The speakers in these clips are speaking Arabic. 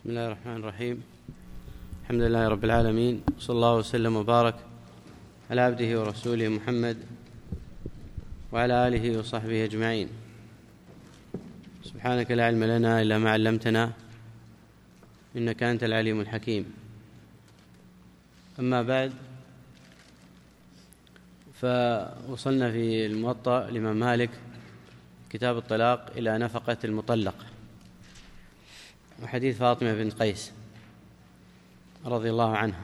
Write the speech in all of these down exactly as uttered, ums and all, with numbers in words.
بسم الله الرحمن الرحيم. الحمد لله رب العالمين، صلى الله وسلم وبارك على عبده ورسوله محمد وعلى آله وصحبه أجمعين. سبحانك لا علم لنا إلا ما علمتنا إنك أنت العليم الحكيم. أما بعد، فوصلنا في الموطأ الإمام مالك كتاب الطلاق إلى نفقة المطلق، وحديث فاطمة بنت قيس رضي الله عنها.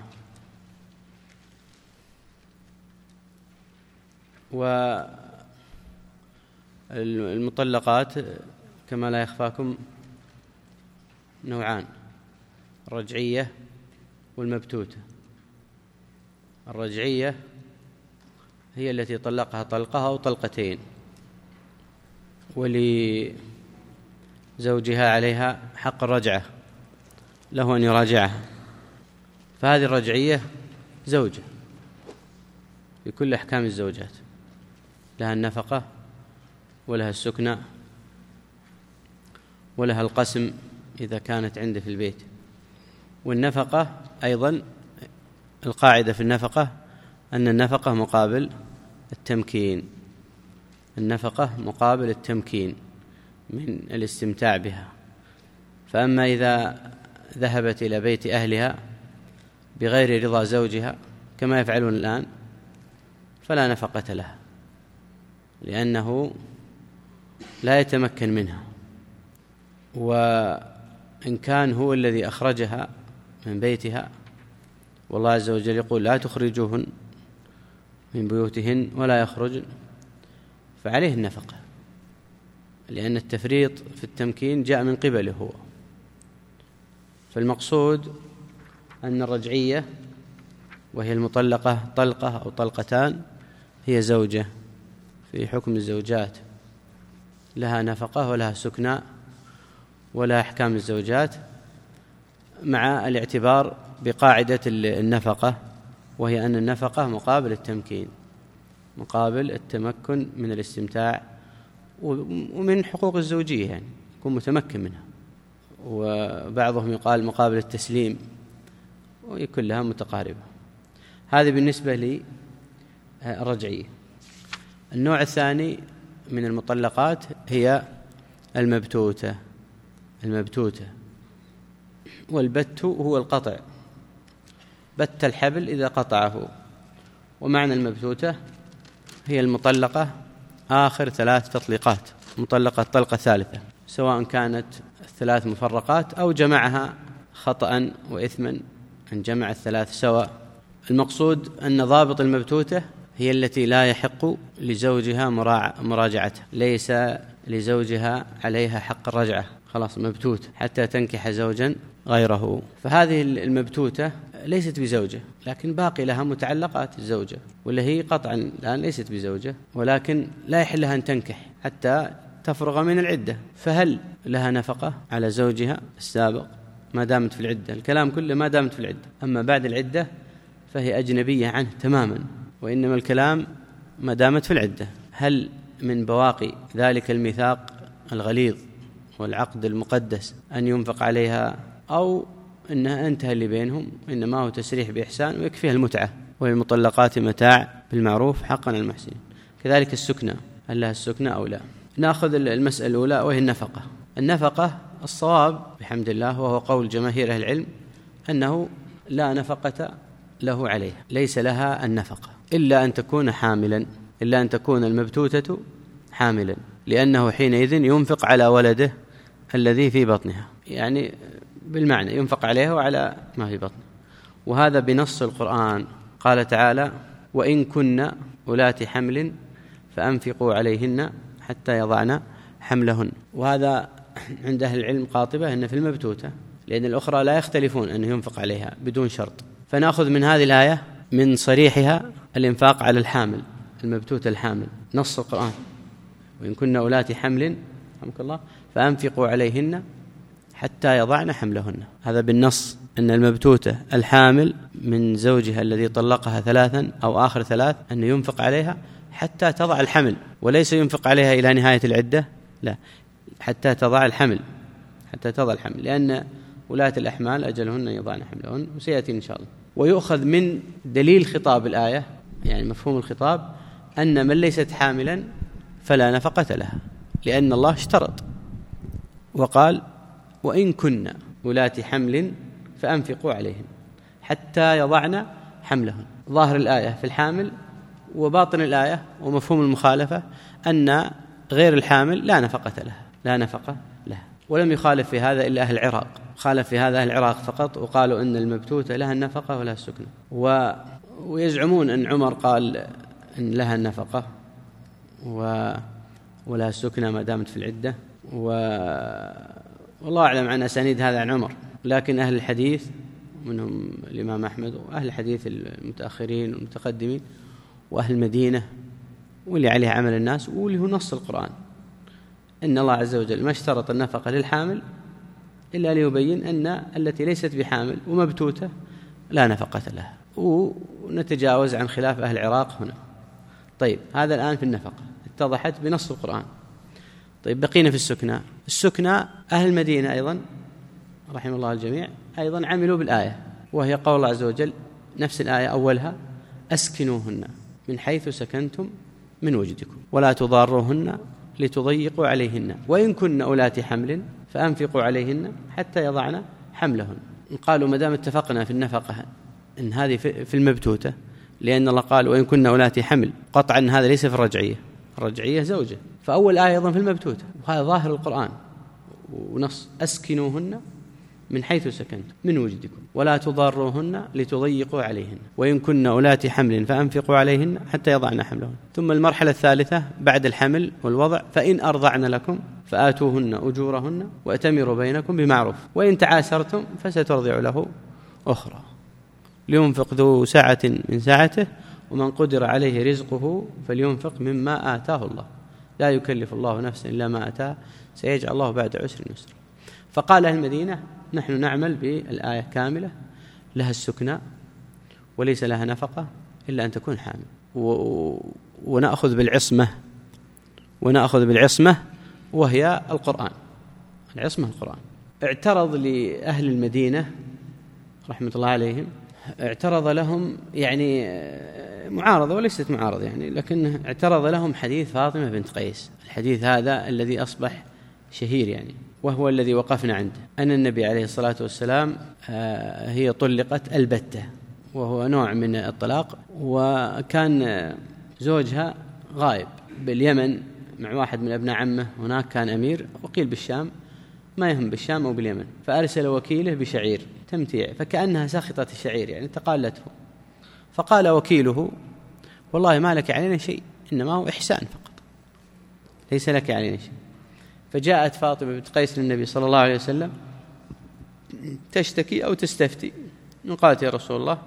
والمطلقات كما لا يخفاكم نوعان: الرجعية والمبتوتة. الرجعية هي التي طلقها طلقها أو طلقتين، ولزوجها عليها حق الرجعة، له أن يراجعها. فهذه الرجعية زوجة بكل أحكام الزوجات، لها النفقة ولها السكنى ولها القسم إذا كانت عنده في البيت. والنفقة أيضا القاعدة في النفقة أن النفقة مقابل التمكين، النفقة مقابل التمكين من الاستمتاع بها. فأما إذا ذهبت إلى بيت أهلها بغير رضا زوجها كما يفعلون الآن فلا نفقة لها، لأنه لا يتمكن منها. وإن كان هو الذي أخرجها من بيتها، والله عز وجل يقول: لا تخرجوهن من بيوتهن ولا يخرجن، فعليه النفقة، لأن التفريط في التمكين جاء من قبله هو. فالمقصود أن الرجعية، وهي المطلقة طلقة أو طلقتان، هي زوجة في حكم الزوجات، لها نفقة ولها سكنى ولا أحكام الزوجات، مع الاعتبار بقاعدة النفقة، وهي أن النفقة مقابل التمكين، مقابل التمكن من الاستمتاع ومن حقوق الزوجية، يعني يكون متمكن منها. وبعضهم يقال مقابل التسليم، وكلها متقاربة. هذه بالنسبة للرجعية. النوع الثاني من المطلقات هي المبتوتة. المبتوتة والبت هو القطع، بت الحبل إذا قطعه. ومعنى المبتوتة هي المطلقة آخر ثلاث تطليقات، مطلقة طلقة ثالثة، سواء كانت الثلاث مفرقات أو جمعها خطأ وإثما أن جمع الثلاث سواء. المقصود أن ضابط المبتوتة هي التي لا يحق لزوجها مراجعته، ليس لزوجها عليها حق الرجعة، خلاص مبتوت حتى تنكح زوجا غيره. فهذه المبتوتة ليست بزوجة، لكن باقي لها متعلقات الزوجة، واللي هي قطعا الآن ليست بزوجة، ولكن لا يحل لها أن تنكح حتى تفرغ من العدة. فهل لها نفقة على زوجها السابق ما دامت في العدة؟ الكلام كله ما دامت في العدة. أما بعد العدة فهي أجنبية عنه تماما، وإنما الكلام ما دامت في العدة. هل من بواقي ذلك الميثاق الغليظ والعقد المقدس أن ينفق عليها، أو إنها انتهى اللي بينهم، إنما هو تسريح بإحسان ويكفيها المتعة، وللمطلقات متاع بالمعروف حقا المحسنين. كذلك السكنى، هل لها السكنى أو لا؟ نأخذ المسألة الأولى وهي النفقة. النفقة الصواب بحمد الله، وهو قول جماهير أهل العلم، أنه لا نفقة له عليها، ليس لها النفقة إلا أن تكون حاملا، إلا أن تكون المبتوتة حاملا، لأنه حينئذ ينفق على ولده الذي في بطنها، يعني بالمعنى ينفق عليه وعلى ما في بطنه. وهذا بنص القرآن، قال تعالى: وإن كن أولات حمل فأنفقوا عليهن حتى يضعن حملهن. وهذا عند أهل العلم قاطبة أن في المبتوتة، لأن الأخرى لا يختلفون أنه ينفق عليها بدون شرط. فنأخذ من هذه الآية من صريحها الإنفاق على الحامل، المبتوتة الحامل، نص القرآن: وإن كن أولات حمل رحمك الله فأنفقوا عليهن حتى يضعن حملهن. هذا بالنص أن المبتوتة الحامل من زوجها الذي طلقها ثلاثا أو آخر ثلاث أن ينفق عليها حتى تضع الحمل، وليس ينفق عليها إلى نهاية العدة، لا، حتى تضع الحمل، حتى تضع الحمل، لأن ولاة الأحمال أجلهن يضعن حملهن، وسيأتي إن شاء الله. ويؤخذ من دليل خطاب الآية، يعني مفهوم الخطاب، أن من ليست حاملا فلا نفقة لها، لأن الله اشترط وقال وإن كنا ولاة حمل فأنفقوا عليهن حتى يضعن حملهن. ظاهر الآية في الحامل، وباطن الآية ومفهوم المخالفة أن غير الحامل لا نفقة لها، لا نفقة لها. ولم يخالف في هذا إلا أهل العراق، خالف في هذا أهل العراق فقط، وقالوا أن المبتوتة لها النفقة ولا السكنة، و... ويزعمون أن عمر قال أن لها النفقة و... ولا السكنة ما دامت في العدة، و... والله أعلم عن أسانيد هذا عن عمر. لكن أهل الحديث منهم الإمام أحمد وأهل الحديث المتأخرين والمتقدمين وأهل المدينة واللي عليه عمل الناس واللي هو نص القرآن، إن الله عز وجل ما اشترط النفقة للحامل إلا ليبين أن التي ليست بحامل ومبتوتة لا نفقة لها. ونتجاوز عن خلاف أهل العراق هنا. طيب هذا الآن في النفقة اتضحت بنص القرآن. طيب بقينا في السكنى. السكنى أهل المدينة أيضا رحمه الله الجميع أيضا عملوا بالآية، وهي قول الله عز وجل نفس الآية أولها أسكنوهن من حيث سكنتم من وجدكم ولا تضاروهن لتضيقوا عليهن وإن كن أولات حمل فأنفقوا عليهن حتى يضعن حملهن. قالوا ما دام اتفقنا في النفقة إن هذه في المبتوتة، لأن الله قال وإن كن أولات حمل، قطعا أن هذا ليس في الرجعية، الرجعية زوجة، فأول آية أيضا في المبتوتة، وهذا ظاهر القرآن ونص أسكنوهن من حيث سكنتم من وجدكم ولا تضاروهن لتضيقوا عليهن وإن كن أولات حمل فأنفقوا عليهن حتى يضعن حملهن. ثم المرحلة الثالثة بعد الحمل والوضع فإن أرضعن لكم فآتوهن أجورهن وأتمروا بينكم بمعروف وإن تعاسرتم فسترضع له أخرى لينفق ذو سعة من سعته ومن قدر عليه رزقه فلينفق مما آتاه الله لا يكلف الله نفسا إلا ما آتاه سيجعل الله بعد عسر يسرا. فقال أهل المدينة نحن نعمل بالآية كاملة، لها السكنى وليس لها نفقة إلا أن تكون حامل، و... ونأخذ بالعصمة ونأخذ بالعصمة وهي القرآن، العصمة القرآن. اعترض لأهل المدينة رحمة الله عليهم، اعترض لهم يعني معارضة وليست معارضة يعني، لكن اعترض لهم حديث فاطمة بنت قيس، الحديث هذا الذي أصبح شهير يعني، وهو الذي وقفنا عنده، أن النبي عليه الصلاة والسلام هي طلقت البتة، وهو نوع من الطلاق، وكان زوجها غائب باليمن مع واحد من ابناء عمه، هناك كان أمير، وقيل بالشام، ما يهم بالشام أو باليمن، فأرسل وكيله بشعير تمتيع، فكأنها سخطت الشعير يعني تقالته، فقال وكيله والله ما لك علينا شيء، إنما هو إحسان فقط، ليس لك علينا شيء. فجاءت فاطمة بنت قيس للنبي صلى الله عليه وسلم تشتكي أو تستفتي، قالت يا رسول الله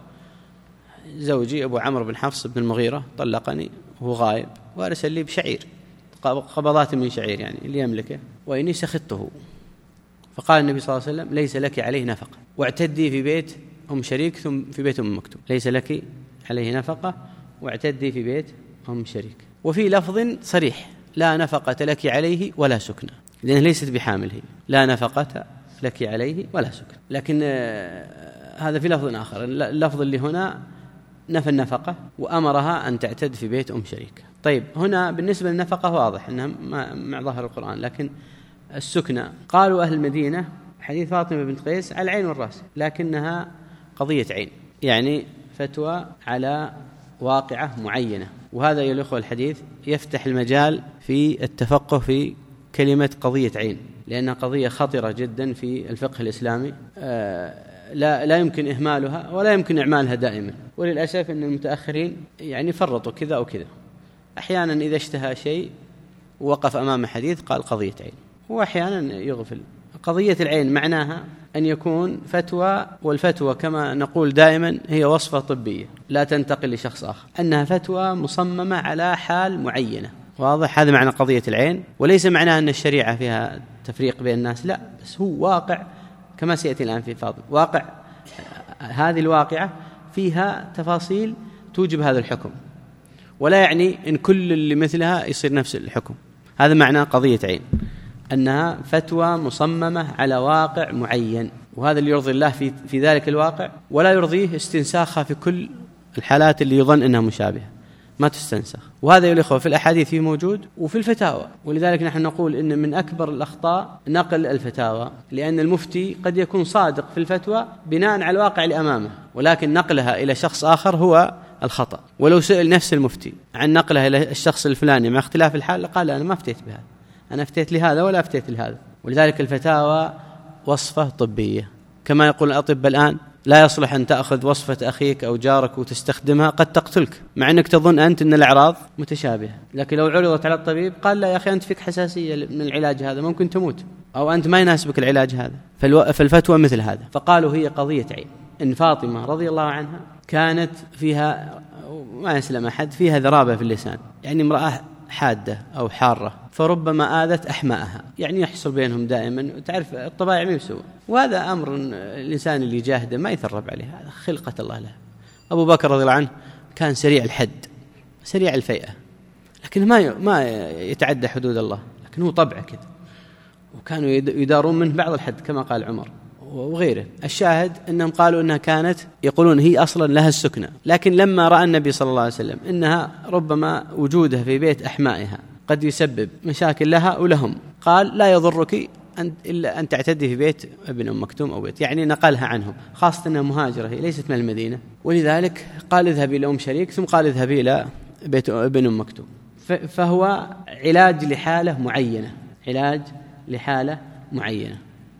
زوجي أبو عمرو بن حفص بن المغيرة طلقني وهو غائب وأرسل لي بشعير قبضات من شعير يعني اللي يملكه وإني سخطته. فقال النبي صلى الله عليه وسلم ليس لك عليه نفقة واعتدي في بيت أم شريك ثم في بيت أم مكتوم، ليس لك عليه نفقة واعتدي في بيت أم شريك. وفي لفظ صريح لا نفقة لك عليه ولا سكنة، لأنها ليست بحامله، لا نفقة لك عليه ولا سكنة. لكن هذا في لفظ آخر، اللفظ اللي هنا نفى النفقة وأمرها أن تعتد في بيت أم شريك. طيب هنا بالنسبة للنفقة واضح أنها مع ظاهر القرآن، لكن السكنة قالوا أهل المدينة حديث فاطمة بنت قيس على العين والرأس، لكنها قضية عين، يعني فتوى على واقعة معينة، وهذا يا الأخوة الحديث يفتح المجال في التفقه في كلمة قضية عين، لأنها قضية خطرة جدا في الفقه الإسلامي، لا لا يمكن إهمالها ولا يمكن إعمالها دائما، وللأسف أن المتأخرين يعني فرطوا كذا أو كذا، أحيانا إذا اشتهى شيء ووقف أمام حديث قال قضية عين، وأحيانا يغفل. قضية العين معناها أن يكون فتوى، والفتوى كما نقول دائما هي وصفة طبية لا تنتقل لشخص آخر، أنها فتوى مصممة على حال معينة، واضح؟ هذا معنى قضية العين، وليس معناها أن الشريعة فيها تفريق بين الناس، لا، بس هو واقع كما سيأتي الآن في فاضل، واقع هذه الواقعة فيها تفاصيل توجب هذا الحكم، ولا يعني إن كل اللي مثلها يصير نفس الحكم. هذا معنى قضية عين، أنها فتوى مصممة على واقع معين، وهذا اللي يرضي الله في, في ذلك الواقع، ولا يرضيه استنساخها في كل الحالات اللي يظن أنها مشابهة، ما تستنسخ. وهذا يا الإخوة في الأحاديث في موجود وفي الفتاوى. ولذلك نحن نقول إن من أكبر الأخطاء نقل الفتاوى، لأن المفتي قد يكون صادق في الفتوى بناء على الواقع اللي أمامه، ولكن نقلها إلى شخص آخر هو الخطأ. ولو سئل نفس المفتي عن نقلها إلى الشخص الفلاني مع اختلاف الحال قال أنا ما افتيت بهذا، أنا افتيت لهذا ولا افتيت لهذا. ولذلك الفتاوى وصفة طبية، كما يقول الأطباء الآن لا يصلح أن تأخذ وصفة أخيك أو جارك وتستخدمها، قد تقتلك، مع أنك تظن أنت أن الأعراض متشابهة. لكن لو عرضت على الطبيب قال لا يا أخي أنت فيك حساسية من العلاج هذا، ممكن تموت، أو أنت ما يناسبك العلاج هذا. فالفتوى مثل هذا. فقالوا هي قضية عين. إن فاطمة رضي الله عنها كانت فيها، ما يسلم أحد، فيها ذرابة في اللسان، يعني امرأة حادة أو حارة، فربما آذت أحماءها، يعني يحصل بينهم دائما، تعرف الطبائع ما يسوى. وهذا أمر الإنسان اللي جاهده ما يثرب عليه، هذا خلقة الله له. أبو بكر رضي الله عنه كان سريع الحد سريع الفيئة، لكن ما ما يتعدى حدود الله، لكن هو طبعه كده، وكانوا يدارون منه بعض الحد كما قال عمر وغيره. الشاهد أنهم قالوا أنها كانت، يقولون هي أصلا لها السكنة، لكن لما رأى النبي صلى الله عليه وسلم أنها ربما وجودها في بيت أحمائها قد يسبب مشاكل لها ولهم، قال لا يضرك أن إلا أن تعتدي في بيت ابن أم مكتوم أو بيت، يعني نقلها عنهم، خاصة أنها مهاجرة، هي ليست من المدينة. ولذلك قال اذهبي إلى أم شريك، ثم قال اذهبي إلى بيت ابن أم مكتوم. فهو علاج لحالة معينة، علاج لحالة معينة.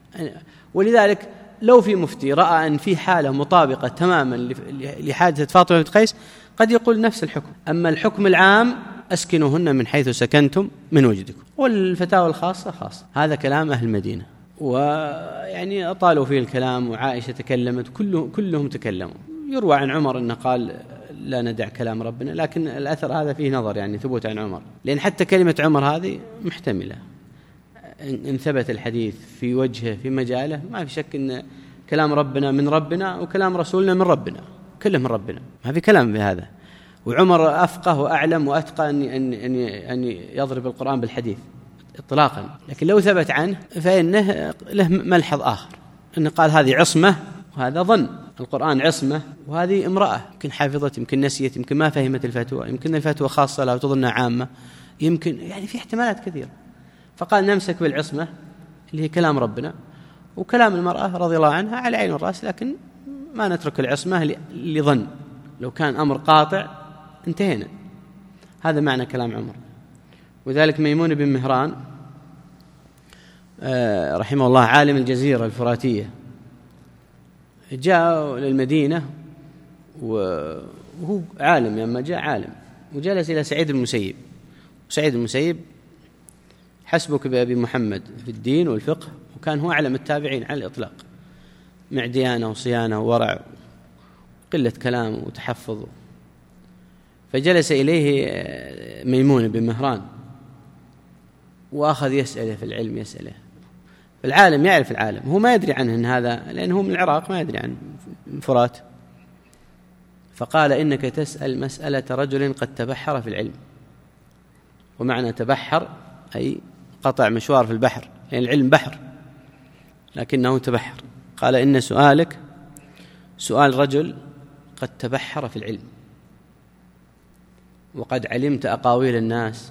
ولذلك لو في مفتي رأى أن في حالة مطابقة تماما لحادثة فاطمة بنت قيس قد يقول نفس الحكم. أما الحكم العام أسكنوهن من حيث سكنتم من وجدكم، والفتاوى الخاصة خاصة. هذا كلام أهل المدينة، ويعني أطالوا فيه الكلام، وعائشة تكلمت، كلهم, كلهم تكلموا. يروى عن عمر أنه قال لا ندع كلام ربنا، لكن الأثر هذا فيه نظر، يعني ثبوت عن عمر، لأن حتى كلمة عمر هذه محتملة إن ثبت الحديث في وجهه في مجاله، ما في شك أن كلام ربنا من ربنا وكلام رسولنا من ربنا، كله من ربنا، ما في كلام بهذا. وعمر أفقه وأعلم وأتقى أن أن أن أن يضرب القرآن بالحديث إطلاقا. لكن لو ثبت عنه فإنه له ملحظ آخر، أنه قال هذه عصمة وهذا ظن. القرآن عصمة، وهذه امرأة يمكن حافظت، يمكن نسيت، يمكن ما فهمت الفتوى، يمكن الفتوى خاصة لها وتظنها عامة، يمكن يعني في احتمالات كثيرة. فقال نمسك بالعصمة اللي هي كلام ربنا، وكلام المرأة رضي الله عنها على عين الرأس، لكن ما نترك العصمة لظن. لو كان أمر قاطع انتهينا. هذا معنى كلام عمر. وذلك ميمون بن مهران رحمه الله عالم الجزيرة الفراتية جاء للمدينة وهو عالم، لما جاء عالم وجلس إلى سعيد المسيب. وسعيد المسيب حسبك بأبي محمد في الدين والفقه، وكان هو أعلم التابعين على الإطلاق، مع ديانة وصيانة وورع قلة كلام وتحفظ. فجلس إليه ميمون بن مهران وأخذ يسأله في العلم، يسأله. فالعالم يعرف العالم، هو ما يدري عنه إن هذا، لأنه من العراق ما يدري عن فرات. فقال إنك تسأل مسألة رجل قد تبحر في العلم. ومعنى تبحر أي قطع مشوار في البحر، لأن يعني العلم بحر لكنه تبحر. قال إن سؤالك سؤال رجل قد تبحر في العلم، وقد علمت أقاويل الناس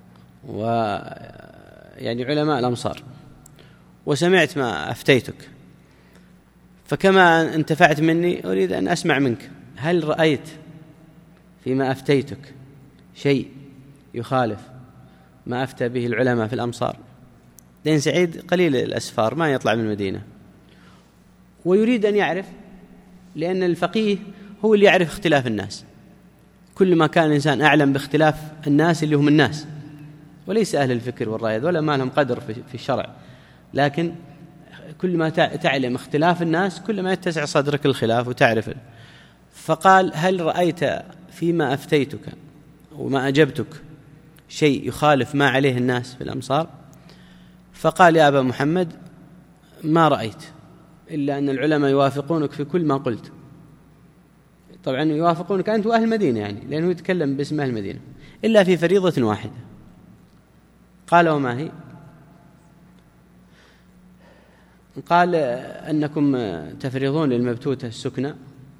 ويعني علماء الأمصار، وسمعت ما أفتيتك، فكما انتفعت مني أريد أن أسمع منك، هل رأيت فيما أفتيتك شيء يخالف ما أفتى به العلماء في الأمصار؟ لأن سعيد قليل الأسفار، ما يطلع من المدينة، ويريد أن يعرف، لأن الفقيه هو اللي يعرف اختلاف الناس. كل ما كان الإنسان أعلم باختلاف الناس اللي هم الناس، وليس أهل الفكر والرأي، ولا ما لهم قدر في الشرع، لكن كل ما تعلم اختلاف الناس كل ما يتسع صدرك الخلاف وتعرف. فقال هل رأيت فيما أفتيتك وما أجبتك شيء يخالف ما عليه الناس في الأمصار؟ فقال يا أبا محمد ما رأيت، إلا أن العلماء يوافقونك في كل ما قلت. طبعا يوافقونك أنت وأهل المدينة، يعني لأنه يتكلم باسم أهل المدينة، إلا في فريضة واحدة. قال وما هي؟ قال أنكم تفرضون للمبتوتة السكنى،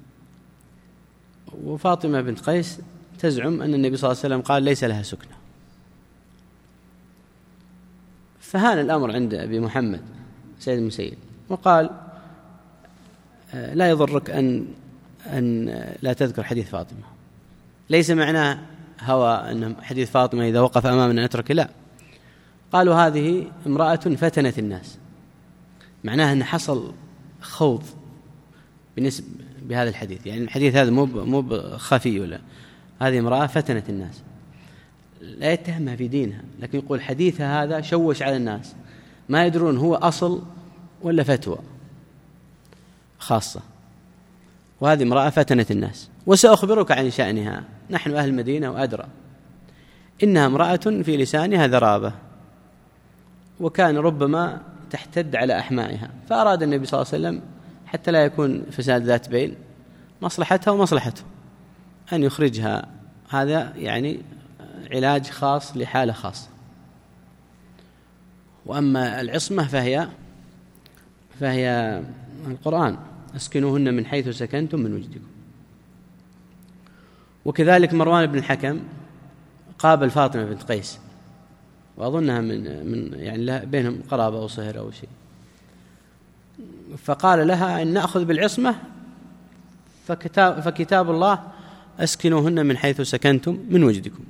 وفاطمة بنت قيس تزعم أن النبي صلى الله عليه وسلم قال ليس لها سكنى. فهان الأمر عند أبي محمد سيد المسيب وقال لا يضرك أن أن لا تذكر حديث فاطمة، ليس معناه هوى أن حديث فاطمة إذا وقف أمامنا نترك، لا، قالوا هذه امرأة فتنت الناس، معناه أن حصل خوض بالنسبة بهذا الحديث، يعني الحديث هذا مو مو خفي، ولا هذه امرأة فتنت الناس، لا يتهمها في دينها، لكن يقول حديثها هذا شوش على الناس، ما يدرون هو أصل ولا فتوى خاصة، وهذه امرأة فتنت الناس. وسأخبرك عن شأنها، نحن أهل المدينة وأدرى، إنها امرأة في لسانها ذرابة، وكان ربما تحتد على أحمائها، فأراد النبي صلى الله عليه وسلم حتى لا يكون فساد ذات بين مصلحتها ومصلحته أن يخرجها، هذا يعني علاج خاص لحالة خاصة. وأما العصمة فهي فهي القرآن، اسكنوهن من حيث سكنتم من وجدكم. وكذلك مروان بن الحكم قابل فاطمة بنت قيس، وأظنها من من يعني بينهم قرابة أو صهر أو شيء، فقال لها إن نأخذ بالعصمة، فكتاب, فكتاب الله أسكنوهن من حيث سكنتم من وجدكم.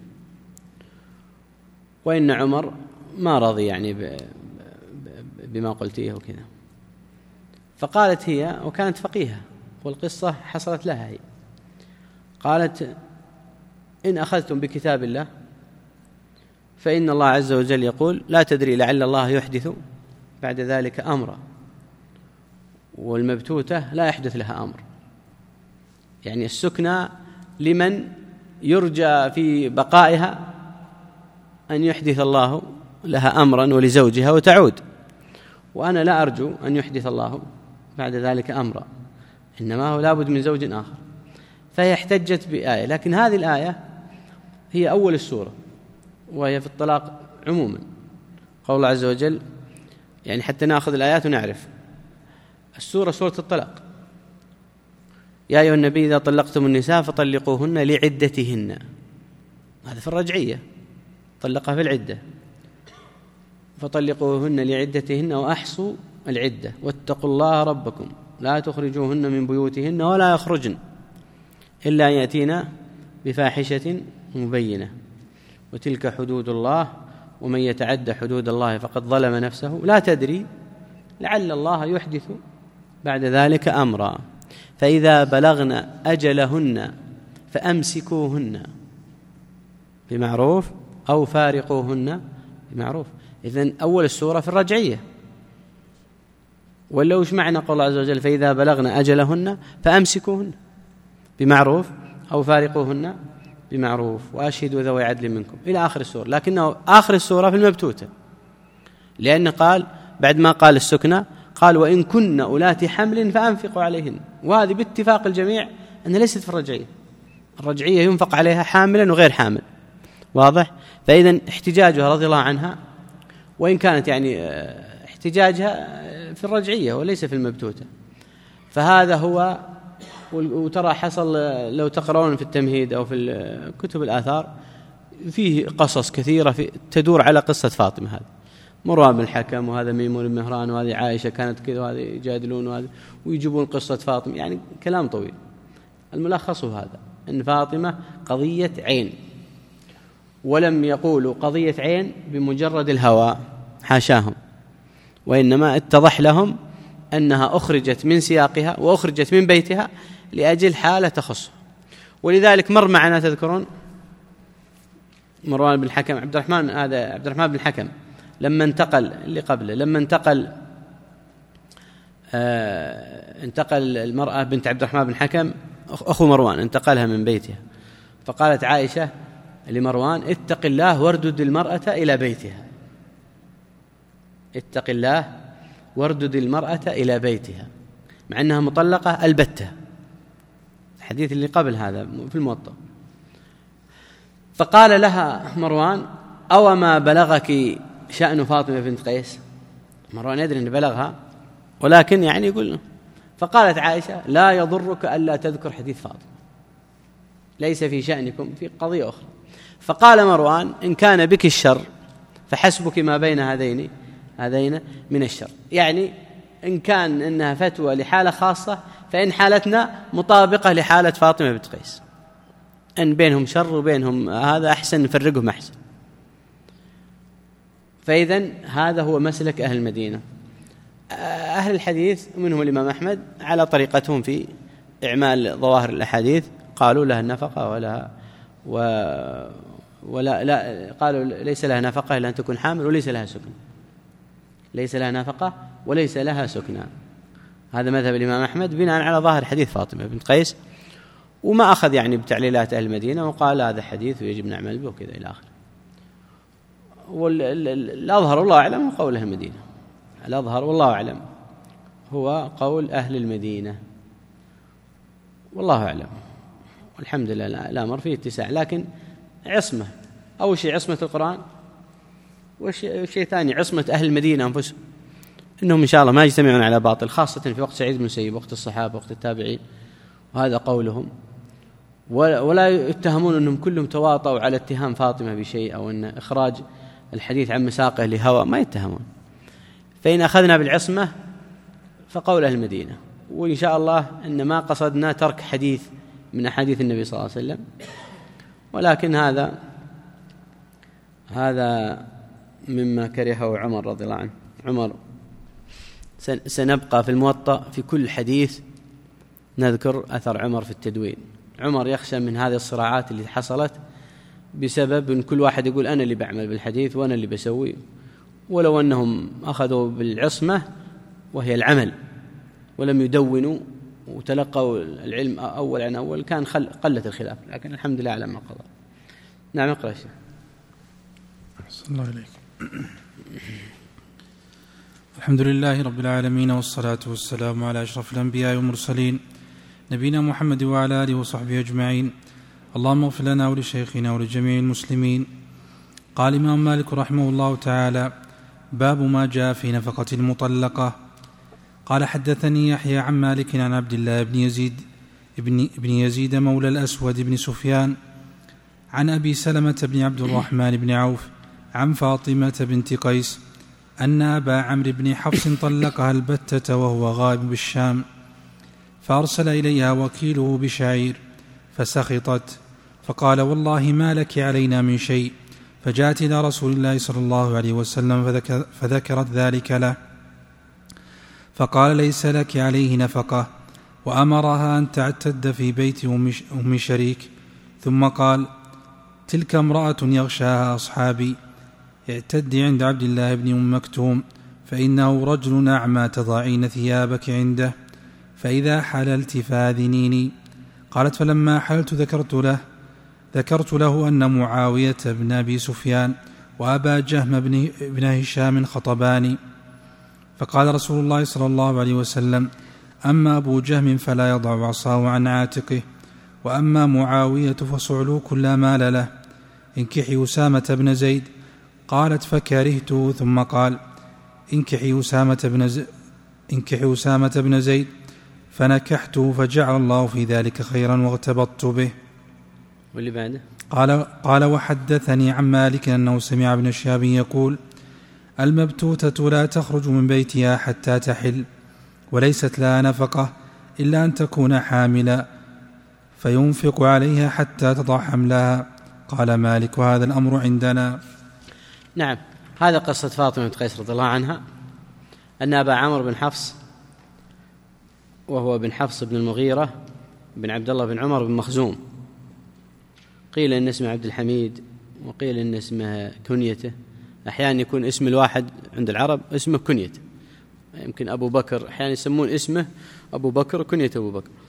وإن عمر ما رضي يعني بما قلتيه وكذا، فقالت هي، وكانت فقيهة والقصة حصلت لها هي، قالت إن أخذتم بكتاب الله فإن الله عز وجل يقول لا تدري لعل الله يحدث بعد ذلك أمرا، والمبتوتة لا يحدث لها أمر، يعني السكنى لمن يرجى في بقائها أن يحدث الله لها أمرا ولزوجها وتعود، وأنا لا أرجو أن يحدث الله بعد ذلك أمرا، إنما هو لابد من زوج آخر. فهي احتجت بآية، لكن هذه الآية هي أول السورة، وهي في الطلاق عموما، قول الله عز وجل، يعني حتى نأخذ الآيات ونعرف السورة سورة الطلاق، يا أيها النبي إذا طلقتم النساء فطلقوهن لعدتهن، هذا في الرجعية، طلقها في العدة، فطلقوهن لعدتهن وأحصوا العدة واتقوا الله ربكم لا تخرجوهن من بيوتهن ولا يخرجن إلا أن يأتينا بفاحشة مبينة وتلك حدود الله ومن يتعد حدود الله فقد ظلم نفسه لا تدري لعل الله يحدث بعد ذلك أمرا فإذا بلغن أجلهن فأمسكوهن بمعروف أو فارقوهن بمعروف. إذن أول السورة في الرجعية، ولا وش معنى قول الله عز وجل فإذا بلغن أجلهن فأمسكوهن بمعروف أو فارقوهن بمعروف وأشهدوا ذوي عدل منكم إلى آخر السورة، لكنه آخر السورة في المبتوتة، لأن قال بعد ما قال السكنى قال وإن كن أولات حمل فأنفقوا عليهن، وهذه باتفاق الجميع أنها ليست في الرجعية، الرجعية ينفق عليها حاملا وغير حامل، واضح؟ فإذن احتجاجها رضي الله عنها، وإن كانت يعني احتجاجها في الرجعية وليس في المبتوتة، فهذا هو. وترى حصل لو تقرؤون في التمهيد أو في كتب الآثار فيه قصص كثيرة في تدور على قصة فاطمة، هذا مروان بن الحكم وهذا ميمون بن مهران وهذه عائشة كانت كذا وهذه يجادلون وهذا ويجيبون قصة فاطمة، يعني كلام طويل. الملخص هذا أن فاطمة قضية عين، ولم يقولوا قضية عين بمجرد الهوى حاشاهم، وإنما اتضح لهم أنها أخرجت من سياقها وأخرجت من بيتها لأجل حالة تخصه. ولذلك مر معنا تذكرون مروان بن الحكم عبد الرحمن هذا عبد الرحمن بن الحكم لما انتقل اللي قبله لما انتقل آه انتقل المرأة بنت عبد الرحمن بن الحكم أخو مروان انتقلها من بيتها، فقالت عائشة لمروان اتق الله واردد المرأة إلى بيتها، اتق الله واردد المرأة إلى بيتها، مع أنها مطلقة البتة، الحديث اللي قبل هذا في الموطأ. فقال لها مروان أو ما بلغك شأن فاطمة بنت قيس؟ مروان يدري أن بلغها ولكن يعني يقول. فقالت عائشة لا يضرك ألا تذكر حديث فاطمة، ليس في شأنكم في قضية أخرى. فقال مروان إن كان بك الشر فحسبك ما بين هذين هذين من الشر، يعني إن كان إنها فتوى لحالة خاصة فإن حالتنا مطابقة لحالة فاطمة بنت قيس، إن بينهم شر وبينهم هذا أحسن نفرقهم أحسن. فإذن هذا هو مسلك أهل المدينة. أهل الحديث منهم الإمام أحمد على طريقتهم في إعمال ظواهر الأحاديث، قالوا لها النفقة ولا و ولا لا قالوا ليس لها نفقة إلا أن تكون حامل وليس لها سكن، ليس لها نفقة وليس لها سكنى. هذا مذهب الإمام أحمد بناء على ظاهر حديث فاطمة بنت قيس، وما أخذ يعني بتعليلات أهل المدينة وقال هذا حديث ويجب نعمل به وكذا إلى آخره. والأظهر والله أعلم هو قول أهل المدينة، الأظهر والله أعلم هو قول أهل المدينة والله أعلم، والحمد لله الأمر فيه اتساع. لكن عصمة أول شيء عصمة القرآن، وشيء ثاني عصمة أهل المدينة أنفسهم، إنهم إن شاء الله ما يجتمعون على باطل، خاصة في وقت سعيد بن المسيب، وقت الصحابة، وقت التابعين، وهذا قولهم. ولا يتهمون أنهم كلهم تواطؤوا على اتهام فاطمة بشيء أو أن إخراج الحديث عن مساقه لهوى، ما يتهمون. فإن أخذنا بالعصمة فقول أهل المدينة، وإن شاء الله إن ما قصدنا ترك حديث من أحاديث النبي صلى الله عليه وسلم، ولكن هذا هذا مما كرهه عمر رضي الله عنه. عمر سنبقى في الموطأ في كل حديث نذكر أثر عمر في التدوين. عمر يخشى من هذه الصراعات اللي حصلت بسبب أن كل واحد يقول أنا اللي بعمل بالحديث وأنا اللي بسوي، ولو أنهم أخذوا بالعصمة وهي العمل ولم يدونوا وتلقوا العلم أول عن أول كان قلت الخلاف، لكن الحمد لله على ما قضى. نعم اقرأ شيء. صلى الله عليك. الحمد لله رب العالمين، والصلاة والسلام على أشرف الأنبياء والمرسلين نبينا محمد وعلى آله وصحبه أجمعين. اللهم اغفر لنا ولشيخنا ولجميع المسلمين. قال الإمام مالك رحمه الله تعالى: باب ما جاء في نفقة المطلقة. قال: حدثني يحيى عن مالك عن عبد الله بن يزيد ابن, ابن يزيد مولى الأسود بن سفيان عن أبي سلمة بن عبد الرحمن بن عوف عن فاطمة بنت قيس أن أبا عمرو بن حفص طلقها البتة وهو غائب بالشام، فأرسل إليها وكيله بشعير فسخطت، فقال: والله ما لك علينا من شيء. فجاءت إلى رسول الله صلى الله عليه وسلم فذكر فذكرت ذلك له، فقال: ليس لك عليه نفقة، وأمرها أن تعتد في بيت أم شريك. ثم قال: تلك امرأة يغشاها أصحابي، اعتدي عند عبد الله بن أم مكتوم، فإنه رجل أعمى تضعين ثيابك عنده، فإذا حللت فاذنيني. قالت: فلما حللت ذكرت له ذكرت له أن معاوية بن أبي سفيان وأبا جهم بن, بن هشام خطباني، فقال رسول الله صلى الله عليه وسلم: أما أبو جهم فلا يضع عصاه عن عاتقه، وأما معاوية فصعلوك لا مال له، انكحي أسامة بن زيد. قالت: فكرهته. ثم قال: انكحي أسامة بن زيد انكحي أسامة بن زيد فنكحته، فجعل الله في ذلك خيرا واغتبطت به. واللي بعده قال, قال وحدثني عن مالك أنه سمع ابن شهاب يقول: المبتوتة لا تخرج من بيتها حتى تحل، وليست لها نفقة إلا أن تكون حاملا، فينفق عليها حتى تضع حملها. قال مالك: وهذا الأمر عندنا. نعم، هذا قصة فاطمة بنت قيس رضي الله عنها، أن أبا عمرو بن حفص وهو بن حفص بن المغيرة بن عبد الله بن عمر بن مخزوم، قيل إن اسمه عبد الحميد، وقيل إن اسمه كنيته. أحيانا يكون اسم الواحد عند العرب اسمه كنيته، يمكن أبو بكر، أحيانا يسمون اسمه أبو بكر وكنيته أبو بكر.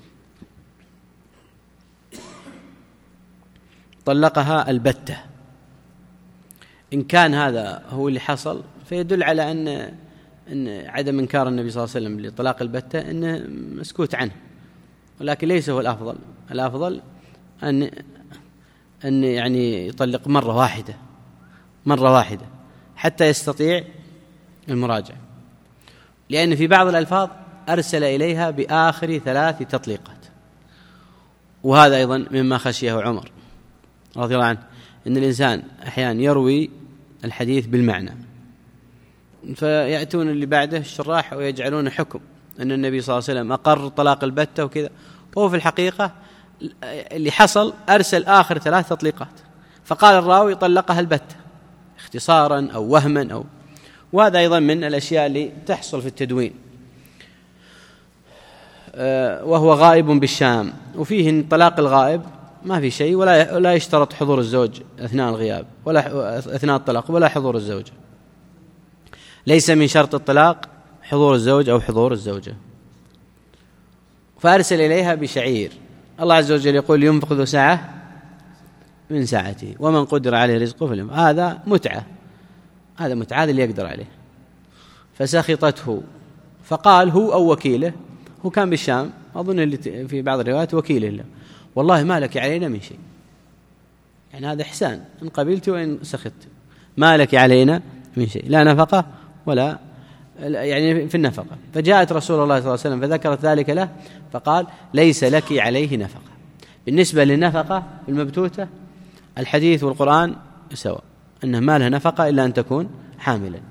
طلقها البتة. إن كان هذا هو اللي حصل فيدل على أن أن عدم إنكار النبي صلى الله عليه وسلم لطلاق البتة أنه مسكوت عنه، ولكن ليس هو الأفضل. الأفضل أن أن يعني يطلق مرة واحدة مرة واحدة حتى يستطيع المراجعة. لأن في بعض الألفاظ أرسل إليها بآخر ثلاث تطليقات. وهذا أيضا مما خشيه عمر رضي الله عنه، أن الإنسان أحيانا يروي الحديث بالمعنى، فيأتون اللي بعده الشراح ويجعلون حكم أن النبي صلى الله عليه وسلم أقر طلاق البتة وكذا، وهو في الحقيقة اللي حصل أرسل آخر ثلاث تطليقات، فقال الراوي طلقها البتة اختصارا أو وهما أو، وهذا أيضا من الأشياء اللي تحصل في التدوين. وهو غائب بالشام، وفيه أن طلاق الغائب ما في شيء، ولا لا يشترط حضور الزوج أثناء الغياب ولا أثناء الطلاق ولا حضور الزوجة. ليس من شرط الطلاق حضور الزوج أو حضور الزوجة. فأرسل إليها بشعير. الله عز وجل يقول ينفق ذو سعة من سعته ومن قدر عليه رزقه فلينفق. هذا متعة، هذا متعة اللي يقدر عليه. فسخطته فقال هو أو وكيله، هو كان بالشام أظن اللي في بعض الروايات وكيله له، والله ما لك علينا من شيء. يعني هذا إحسان، إن قبلت وإن سخطت ما لك علينا من شيء، لا نفقة ولا يعني في النفقة. فجاءت رسول الله صلى الله عليه وسلم فذكرت ذلك له، فقال ليس لك عليه نفقة. بالنسبة للنفقة المبتوتة الحديث والقرآن سواء، أنه ما لها نفقة إلا أن تكون حاملا.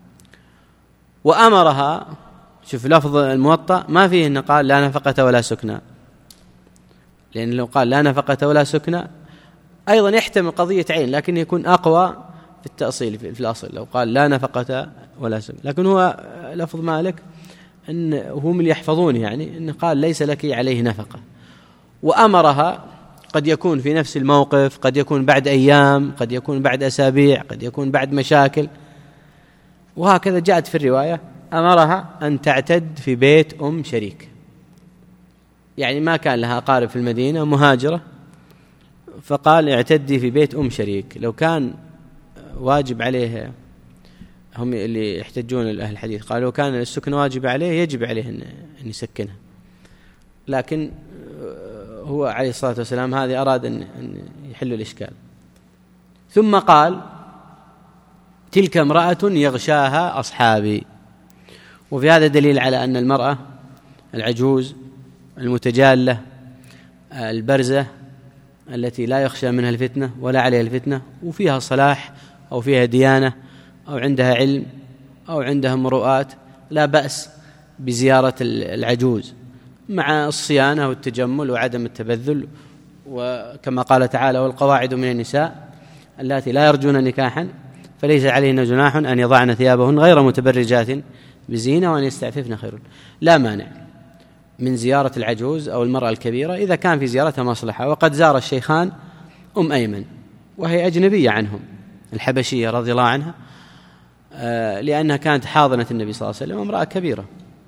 وأمرها، شوف لفظ الموطأ ما فيه أنه قال لا نفقة ولا سكنى، لأن لو قال لا نفقة ولا سكنى أيضا يحتمل قضية عين، لكن يكون أقوى في التأصيل في الأصل لو قال لا نفقة ولا سكنى. لكن هو لفظ مالك أن هم اللي يحفظون، يعني أنه قال ليس لك عليه نفقة. وأمرها قد يكون في نفس الموقف، قد يكون بعد أيام، قد يكون بعد أسابيع، قد يكون بعد مشاكل، وهكذا جاءت في الرواية أمرها أن تعتد في بيت أم شريك، يعني ما كان لها أقارب في المدينة، مهاجرة، فقال اعتدي في بيت أم شريك. لو كان واجب عليه، هم اللي يحتجون أهل الحديث قالوا كان السكن واجب عليه يجب عليه أن يسكنها، لكن هو عليه الصلاة والسلام هذه أراد أن يحل الإشكال. ثم قال تلك امرأة يغشاها أصحابي. وفي هذا دليل على أن المرأة العجوز المتجالة البرزة التي لا يخشى منها الفتنة ولا عليها الفتنة، وفيها صلاح أو فيها ديانة أو عندها علم أو عندها مروءات، لا بأس بزيارة العجوز مع الصيانة والتجمل وعدم التبذل. وكما قال تعالى والقواعد من النساء اللاتي لا يرجون نكاحا فليس عليهن جناح أن يضعن ثيابهن غير متبرجات بزينة وأن يستعففن خير. لا مانع من زيارة العجوز أو المرأة الكبيرة إذا كان في زيارتها مصلحة. وقد زار الشيخان أم أيمن وهي أجنبية عنهم الحبشية رضي الله عنها، لأنها كانت حاضنة النبي صلى الله عليه وسلم، امرأة كبيرة،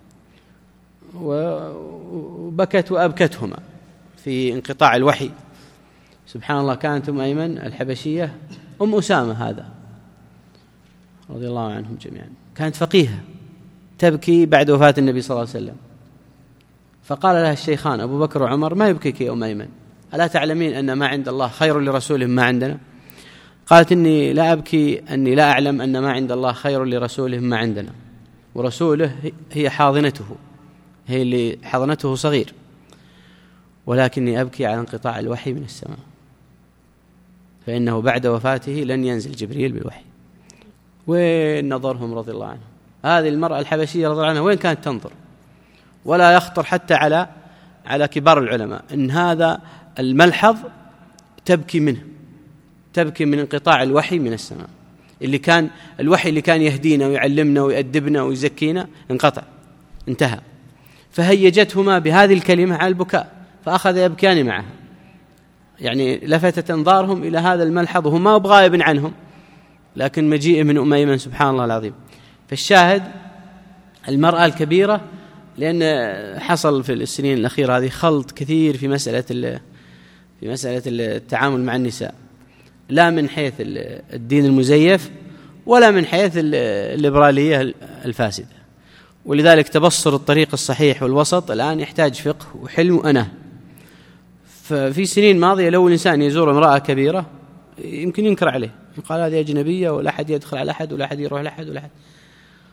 وبكت وأبكتهما في انقطاع الوحي. سبحان الله، كانت أم أيمن الحبشية أم أسامة هذا رضي الله عنهم جميعا، كانت فقيهة تبكي بعد وفاة النبي صلى الله عليه وسلم. فقال لها الشيخان أبو بكر وعمر ما يبكيك يا أم أيمن، ألا تعلمين أن ما عند الله خير لرسوله ما عندنا؟ قالت إني لا أبكي أني لا أعلم أن ما عند الله خير لرسوله ما عندنا، ورسوله هي حاضنته، هي اللي حضنته صغير، ولكني أبكي على انقطاع الوحي من السماء، فإنه بعد وفاته لن ينزل جبريل بالوحي. وين نظرهم رضي الله عنه. هذه المرأة الحبشية رضي الله عنها وين كانت تنظر؟ ولا يخطر حتى على على كبار العلماء أن هذا الملحظ تبكي منه، تبكي من انقطاع الوحي من السماء. اللي كان الوحي اللي كان يهدينا ويعلمنا ويؤدبنا ويزكينا انقطع، انتهى. فهيجتهما بهذه الكلمة على البكاء، فأخذ يبكيان معها، يعني لفتت انظارهم إلى هذا الملحظ، وهم ما بغائب عنهم، لكن مجيء من أم أيمن سبحان الله العظيم. فالشاهد المرأة الكبيرة، لأن حصل في السنين الأخيرة هذه خلط كثير في مسألة في مسألة التعامل مع النساء، لا من حيث الدين المزيف ولا من حيث الليبرالية الفاسدة. ولذلك تبصر الطريق الصحيح والوسط الآن يحتاج فقه وحلم وأناه. ففي سنين ماضية لو الإنسان يزور امرأة كبيرة يمكن ينكر عليه، يقال هذه أجنبية ولا أحد يدخل على أحد ولا أحد يروح لأحد ولا أحد.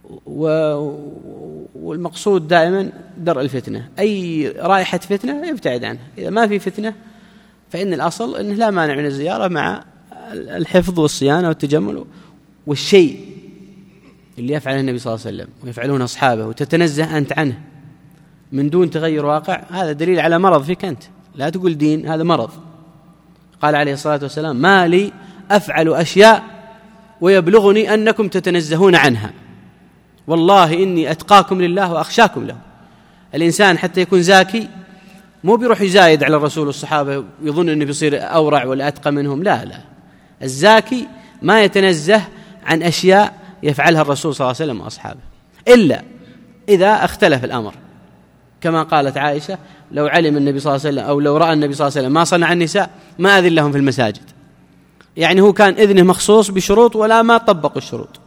والمقصود دائما درء الفتنة، أي رائحة فتنة يبتعد عنها. إذا ما في فتنة فإن الأصل أنه لا مانع من الزيارة مع الحفظ والصيانة والتجمل، والشيء اللي يفعله النبي صلى الله عليه وسلم ويفعلونه أصحابه وتتنزه أنت عنه من دون تغير واقع، هذا دليل على مرض فيك أنت. لا تقول دين، هذا مرض. قال عليه الصلاة والسلام: ما لي أفعل أشياء ويبلغني أنكم تتنزهون عنها، والله إني أتقاكم لله وأخشاكم له. الإنسان حتى يكون زاكي مو بيروح يزايد على الرسول والصحابة يظن أنه بيصير أورع ولا أتقى منهم، لا لا، الزاكي ما يتنزه عن أشياء يفعلها الرسول صلى الله عليه وسلم وأصحابه إلا إذا اختلف الأمر، كما قالت عائشة: لو علم النبي صلى الله عليه وسلم أو لو رأى النبي صلى الله عليه وسلم ما صنع النساء ما أذن لهم في المساجد. يعني هو كان إذنه مخصوص بشروط ولا ما طبقوا الشروط.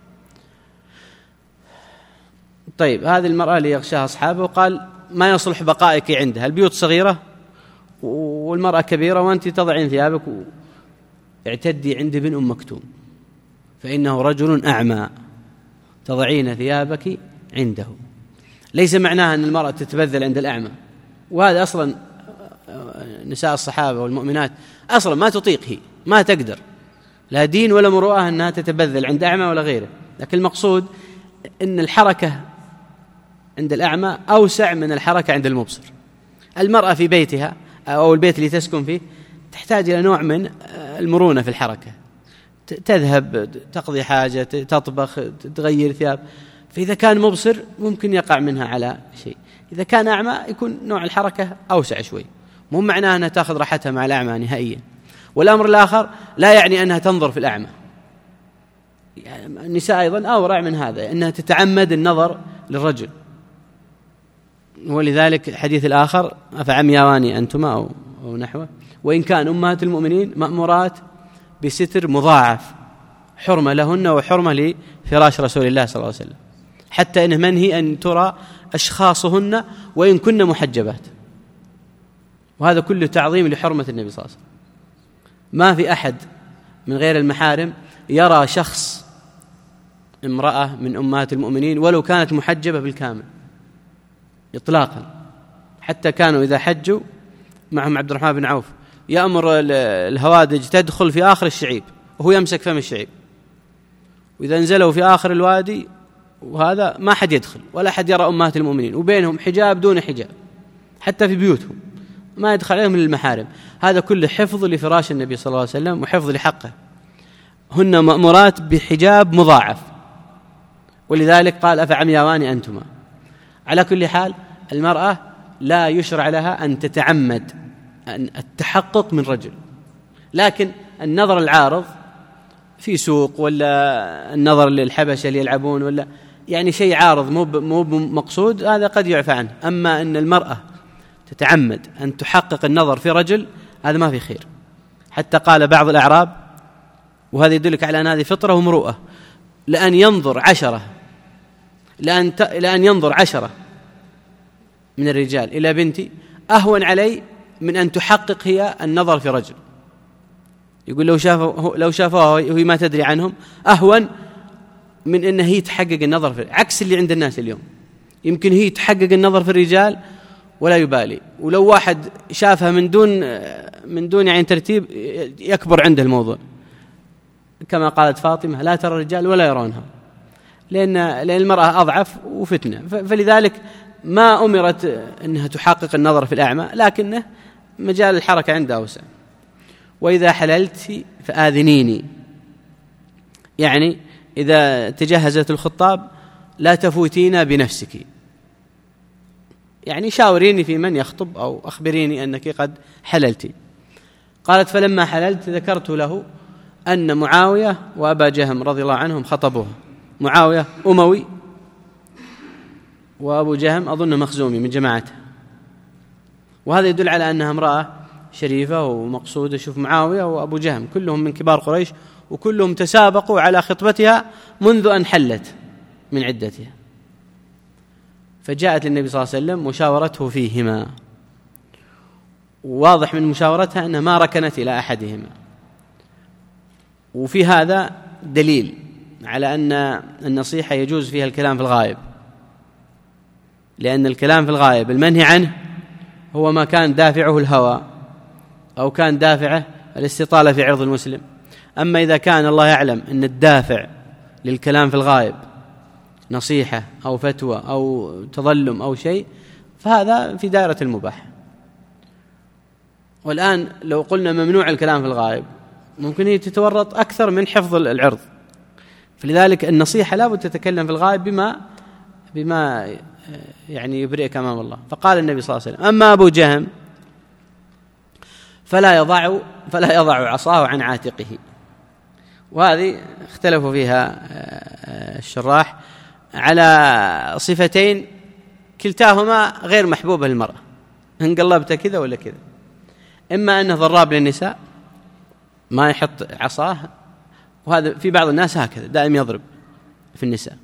طيب، هذه المرأة اللي يغشاها أصحابه وقال: ما يصلح بقائك عندها، البيوت صغيرة والمرأة كبيرة وأنت تضعين ثيابك، اعتدي عند ابن أم مكتوم فإنه رجل أعمى، تضعين ثيابك عنده. ليس معناها أن المرأة تتبذل عند الأعمى، وهذا أصلا نساء الصحابة والمؤمنات أصلا ما تطيق، هي ما تقدر، لا دين ولا مروءة أنها تتبذل عند أعمى ولا غيره. لكن المقصود أن الحركة عند الأعمى أوسع من الحركة عند المبصر. المرأة في بيتها أو البيت اللي تسكن فيه تحتاج إلى نوع من المرونة في الحركة، تذهب تقضي حاجة، تطبخ، تغير ثياب. فإذا كان مبصر ممكن يقع منها على شيء، إذا كان أعمى يكون نوع الحركة أوسع شوي. مو معناه أنها تأخذ راحتها مع الأعمى نهائيا. والأمر الآخر لا يعني أنها تنظر في الأعمى، يعني النساء أيضا أورع من هذا، أنها تتعمد النظر للرجل. ولذلك الحديث الآخر: أفعمياواني أنتما أو, أو نحوه، وإن كان أمهات المؤمنين مأمورات بستر مضاعف، حرمة لهن وحرمة لفراش رسول الله صلى الله عليه وسلم، حتى إنه منهي أن ترى أشخاصهن وإن كن محجبات. وهذا كله تعظيم لحرمة النبي صلى الله عليه وسلم. ما في أحد من غير المحارم يرى شخص امرأة من أمهات المؤمنين ولو كانت محجبة بالكامل إطلاقا. حتى كانوا إذا حجوا معهم عبد الرحمن بن عوف يأمر الهوادج تدخل في آخر الشعيب وهو يمسك فم الشعيب، وإذا نزلوا في آخر الوادي وهذا ما حد يدخل ولا حد يرى أمهات المؤمنين، وبينهم حجاب دون حجاب، حتى في بيوتهم ما يدخل عليهم للمحارم. هذا كله حفظ لفراش النبي صلى الله عليه وسلم وحفظ لحقه. هن مأمورات بحجاب مضاعف، ولذلك قال: أفعمياواني أنتما. على كل حال المرأة لا يشرع لها أن تتعمد التحقق من رجل، لكن النظر العارض في سوق ولا النظر للحبشة اللي يلعبون ولا يعني شيء عارض مو مو مقصود، هذا قد يعفى عنه. أما أن المرأة تتعمد أن تحقق النظر في رجل، هذا ما في خير. حتى قال بعض الأعراب، وهذا يدلك على أن هذه فطرة ومروءة: لأن ينظر عشرة لأن, ت... لأن ينظر عشرة من الرجال إلى بنتي أهون علي من أن تحقق هي النظر في رجل. يقول لو شافوا لو شافوها وهي ما تدري عنهم أهون من أن هي تحقق النظر في، عكس اللي عند الناس اليوم. يمكن هي تحقق النظر في الرجال ولا يبالي، ولو واحد شافها من دون من دون يعني ترتيب يكبر عنده الموضوع، كما قالت فاطمة: لا ترى الرجال ولا يرونها، لأن لأن المرأة أضعف وفتنة. فلذلك ما أمرت أنها تحقق النظر في الأعمى، لكنه مجال الحركة عندها أوسع. وإذا حللت فآذنيني، يعني إذا تجهزت الخطاب لا تفوتين بنفسك، يعني شاوريني في من يخطب أو أخبريني أنك قد حللت. قالت: فلما حللت ذكرت له أن معاوية وأبا جهم رضي الله عنهم خطبوها. معاوية أموي وأبو جهم أظن مخزومي من جماعته، وهذا يدل على أنها امرأة شريفة ومقصودة. شوف معاوية وأبو جهم كلهم من كبار قريش، وكلهم تسابقوا على خطبتها منذ أن حلت من عدتها. فجاءت للنبي صلى الله عليه وسلم مشاورته فيهما، واضح من مشاورتها أنها ما ركنت إلى أحدهما. وفي هذا دليل على أن النصيحة يجوز فيها الكلام في الغائب، لأن الكلام في الغائب المنهي عنه هو ما كان دافعه الهوى أو كان دافعه الاستطالة في عرض المسلم. أما إذا كان الله يعلم أن الدافع للكلام في الغائب نصيحة أو فتوى أو تظلم أو شيء، فهذا في دائرة المباح. والآن لو قلنا ممنوع الكلام في الغائب ممكن هي تتورط أكثر من حفظ العرض، فلذلك النصيحة لا بد تتكلم في الغائب بما بما يعني يبرئك أمام الله. فقال النبي صلى الله عليه وسلم: أما أبو جهم فلا يضع فلا يضع عصاه عن عاتقه. وهذه اختلفوا فيها الشراح على صفتين كلتاهما غير محبوبة للمرأة، انقلبت كذا ولا كذا. إما أنه ضراب للنساء ما يحط عصاه، وهذا في بعض الناس هكذا دائم يضرب في النساء،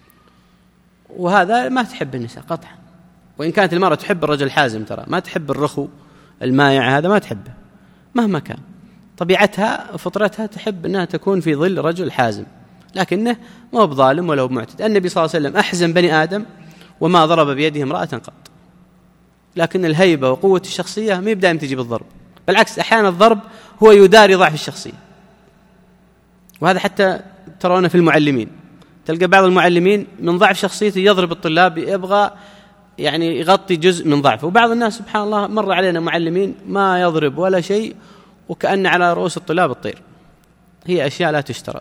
وهذا ما تحب النساء قطعا. وإن كانت المرأة تحب الرجل الحازم، ترى ما تحب الرخو المايع، هذا ما تحبه مهما كان، طبيعتها فطرتها تحب أنها تكون في ظل رجل حازم، لكنه ما هو بظالم ولا هو معتد. النبي صلى الله عليه وسلم أحزم بني آدم وما ضرب بيده امرأة قط، لكن الهيبة وقوة الشخصية ما يبدأ تجي بالضرب، بالعكس أحيانا الضرب هو يداري ضعف الشخصية. وهذا حتى ترونه في المعلمين، تلقى بعض المعلمين من ضعف شخصيته يضرب الطلاب، يبغى يعني يغطي جزء من ضعفه. وبعض الناس سبحان الله مر علينا معلمين ما يضرب ولا شيء، وكأن على رؤوس الطلاب الطير. هي أشياء لا تشترى.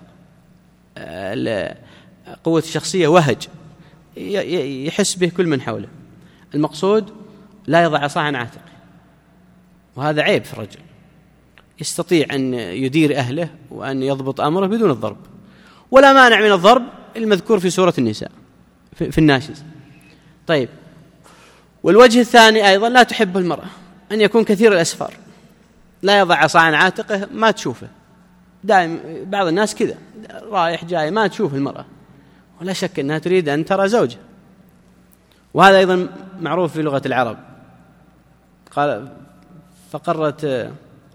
قوة الشخصية وهج يحس به كل من حوله. المقصود لا يضع عصاه عن عاتقه، وهذا عيب في الرجل. يستطيع أن يدير أهله وأن يضبط أمره بدون الضرب، ولا مانع من الضرب المذكور في سورة النساء في الناشز. طيب، والوجه الثاني أيضا لا تحب المرأة أن يكون كثير الأسفار، لا يضع عصا عن عاتقه، ما تشوفه دائم. بعض الناس كذا رايح جاي ما تشوف المرأة، ولا شك أنها تريد أن ترى زوجها. وهذا أيضا معروف في لغة العرب. قال فقرت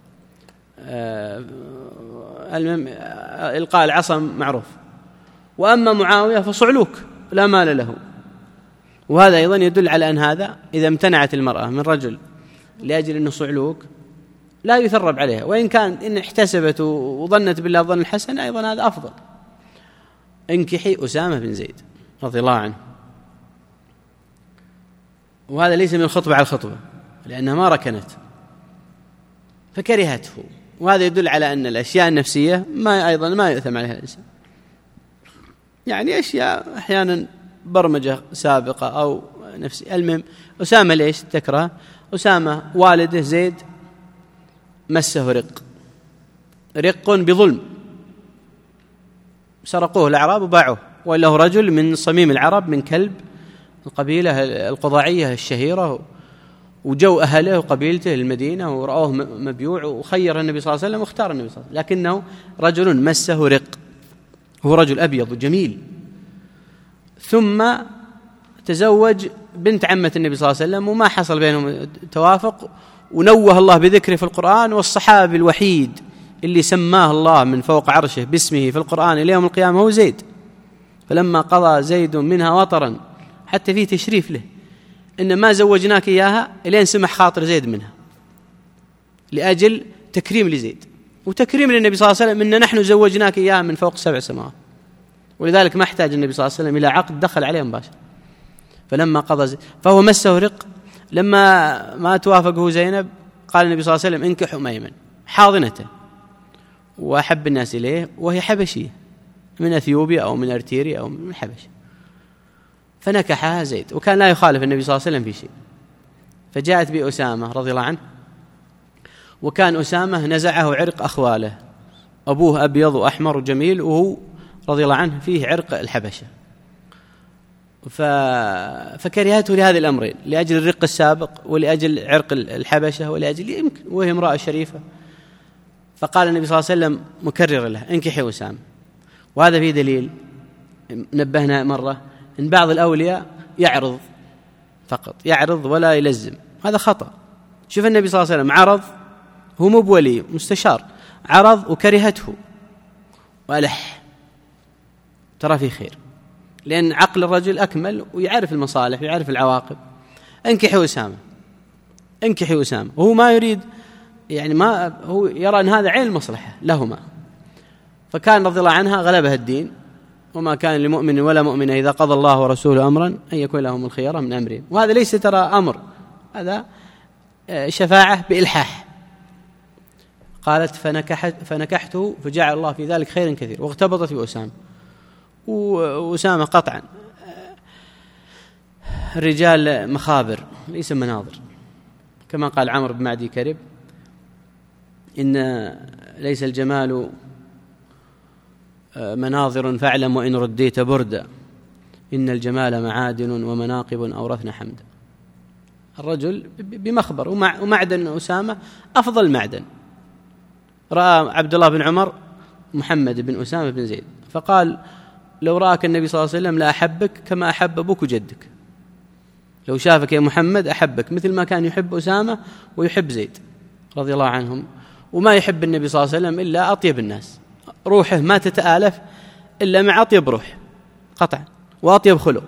المهم إلقاء العصا معروف. وأما معاوية فصعلوك لا مال له. وهذا أيضا يدل على أن هذا إذا امتنعت المرأة من رجل لأجل أنه صعلوك لا يثرب عليها، وإن كان إن احتسبت وظنت بالله ظن الحسن أيضا هذا أفضل. انكحي أسامة بن زيد رضي الله عنه، وهذا ليس من الخطبة على الخطبة لأنها ما ركنت فكرهته. وهذا يدل على أن الأشياء النفسية ما أيضا ما يؤثم عليها الإنسان، يعني أشياء أحيانا برمجة سابقة أو نفسي. المهم أسامة ليش تكره؟ أسامة والده زيد مسه رق رق بظلم، سرقوه الأعراب وباعوه، وله رجل من صميم العرب من كلب القبيلة القضاعية الشهيرة، وجو أهله وقبيلته المدينة ورأوه مبيوع، وخير النبي صلى الله عليه وسلم واختار النبي صلى الله عليه وسلم، لكنه رجل مسه رق، هو رجل أبيض وجميل. ثم تزوج بنت عمة النبي صلى الله عليه وسلم وما حصل بينهم توافق، ونوه الله بذكره في القرآن. والصحابي الوحيد اللي سماه الله من فوق عرشه باسمه في القرآن إلى يوم القيامة هو زيد. فلما قضى زيد منها وطرا، حتى فيه تشريف له، إن ما زوجناك إياها إلين سمح خاطر زيد منها، لأجل تكريم لزيد وتكريم للنبي صلى الله عليه وسلم، إن نحن زوجناك إياها من فوق سبع سماوات. ولذلك ما احتاج النبي صلى الله عليه وسلم إلى عقد، دخل عليه مباشرة. فلما قضى زيد فهو مسه رق. لما ما توافقه زينب قال النبي صلى الله عليه وسلم انكحوا ميمن حاضنته، وأحب الناس إليه، وهي حبشية من أثيوبيا أو من أرتيريا أو من حبش، فنكحها زيد، وكان لا يخالف النبي صلى الله عليه وسلم في شيء. فجاءت بأسامة رضي الله عنه، وكان أسامة نزعه عرق أخواله، أبوه أبيض وأحمر وجميل، وهو رضي الله عنه فيه عرق الحبشة. ف... فكرهته لهذه الأمرين، لأجل الرق السابق ولأجل عرق الحبشة ولأجل يمكن وهي امرأة شريفة. فقال النبي صلى الله عليه وسلم مكرر له انكحي أسامة. وهذا فيه دليل نبهنا مرة إن بعض الأولياء يعرض فقط، يعرض ولا يلزم، هذا خطأ. شوف النبي صلى الله عليه وسلم عرض، هو مو بولي مستشار، عرض وكرهته وألح، ترى في خير، لأن عقل الرجل أكمل ويعرف المصالح ويعرف العواقب. انكحي أسامة، انكحي أسامة، وهو ما يريد، يعني ما هو يرى أن هذا عين المصلحة لهما. فكان رضي الله عنها غلبها الدين، وما كان لمؤمن ولا مؤمنة إذا قضى الله ورسوله أمرا أن يكون لهم الخيرة من أمرهم. وهذا ليس ترى أمر، هذا شفاعة بإلحاح. قالت فنكحت فنكحته فجعل الله في ذلك خير كثير، واغتبطت بأسامة. وأسامة قطعا الرجال مخابر ليس مناظر، كما قال عمرو بن معدي كرب: إن ليس الجمال مناظر فاعلم وإن رديت بردا، إن الجمال معادن ومناقب أورثنا حمدا. الرجل بمخبر، ومعدن أسامة أفضل معدن. رأى عبد الله بن عمر محمد بن أسامة بن زيد فقال: لو رأك النبي صلى الله عليه وسلم لا أحبك كما أحب أبوك وجدك. لو شافك يا محمد أحبك مثل ما كان يحب أسامة ويحب زيد رضي الله عنهم. وما يحب النبي صلى الله عليه وسلم إلا أطيب الناس، روحه ما تتآلف إلا مع أطيب روح قطعا وأطيب خلق.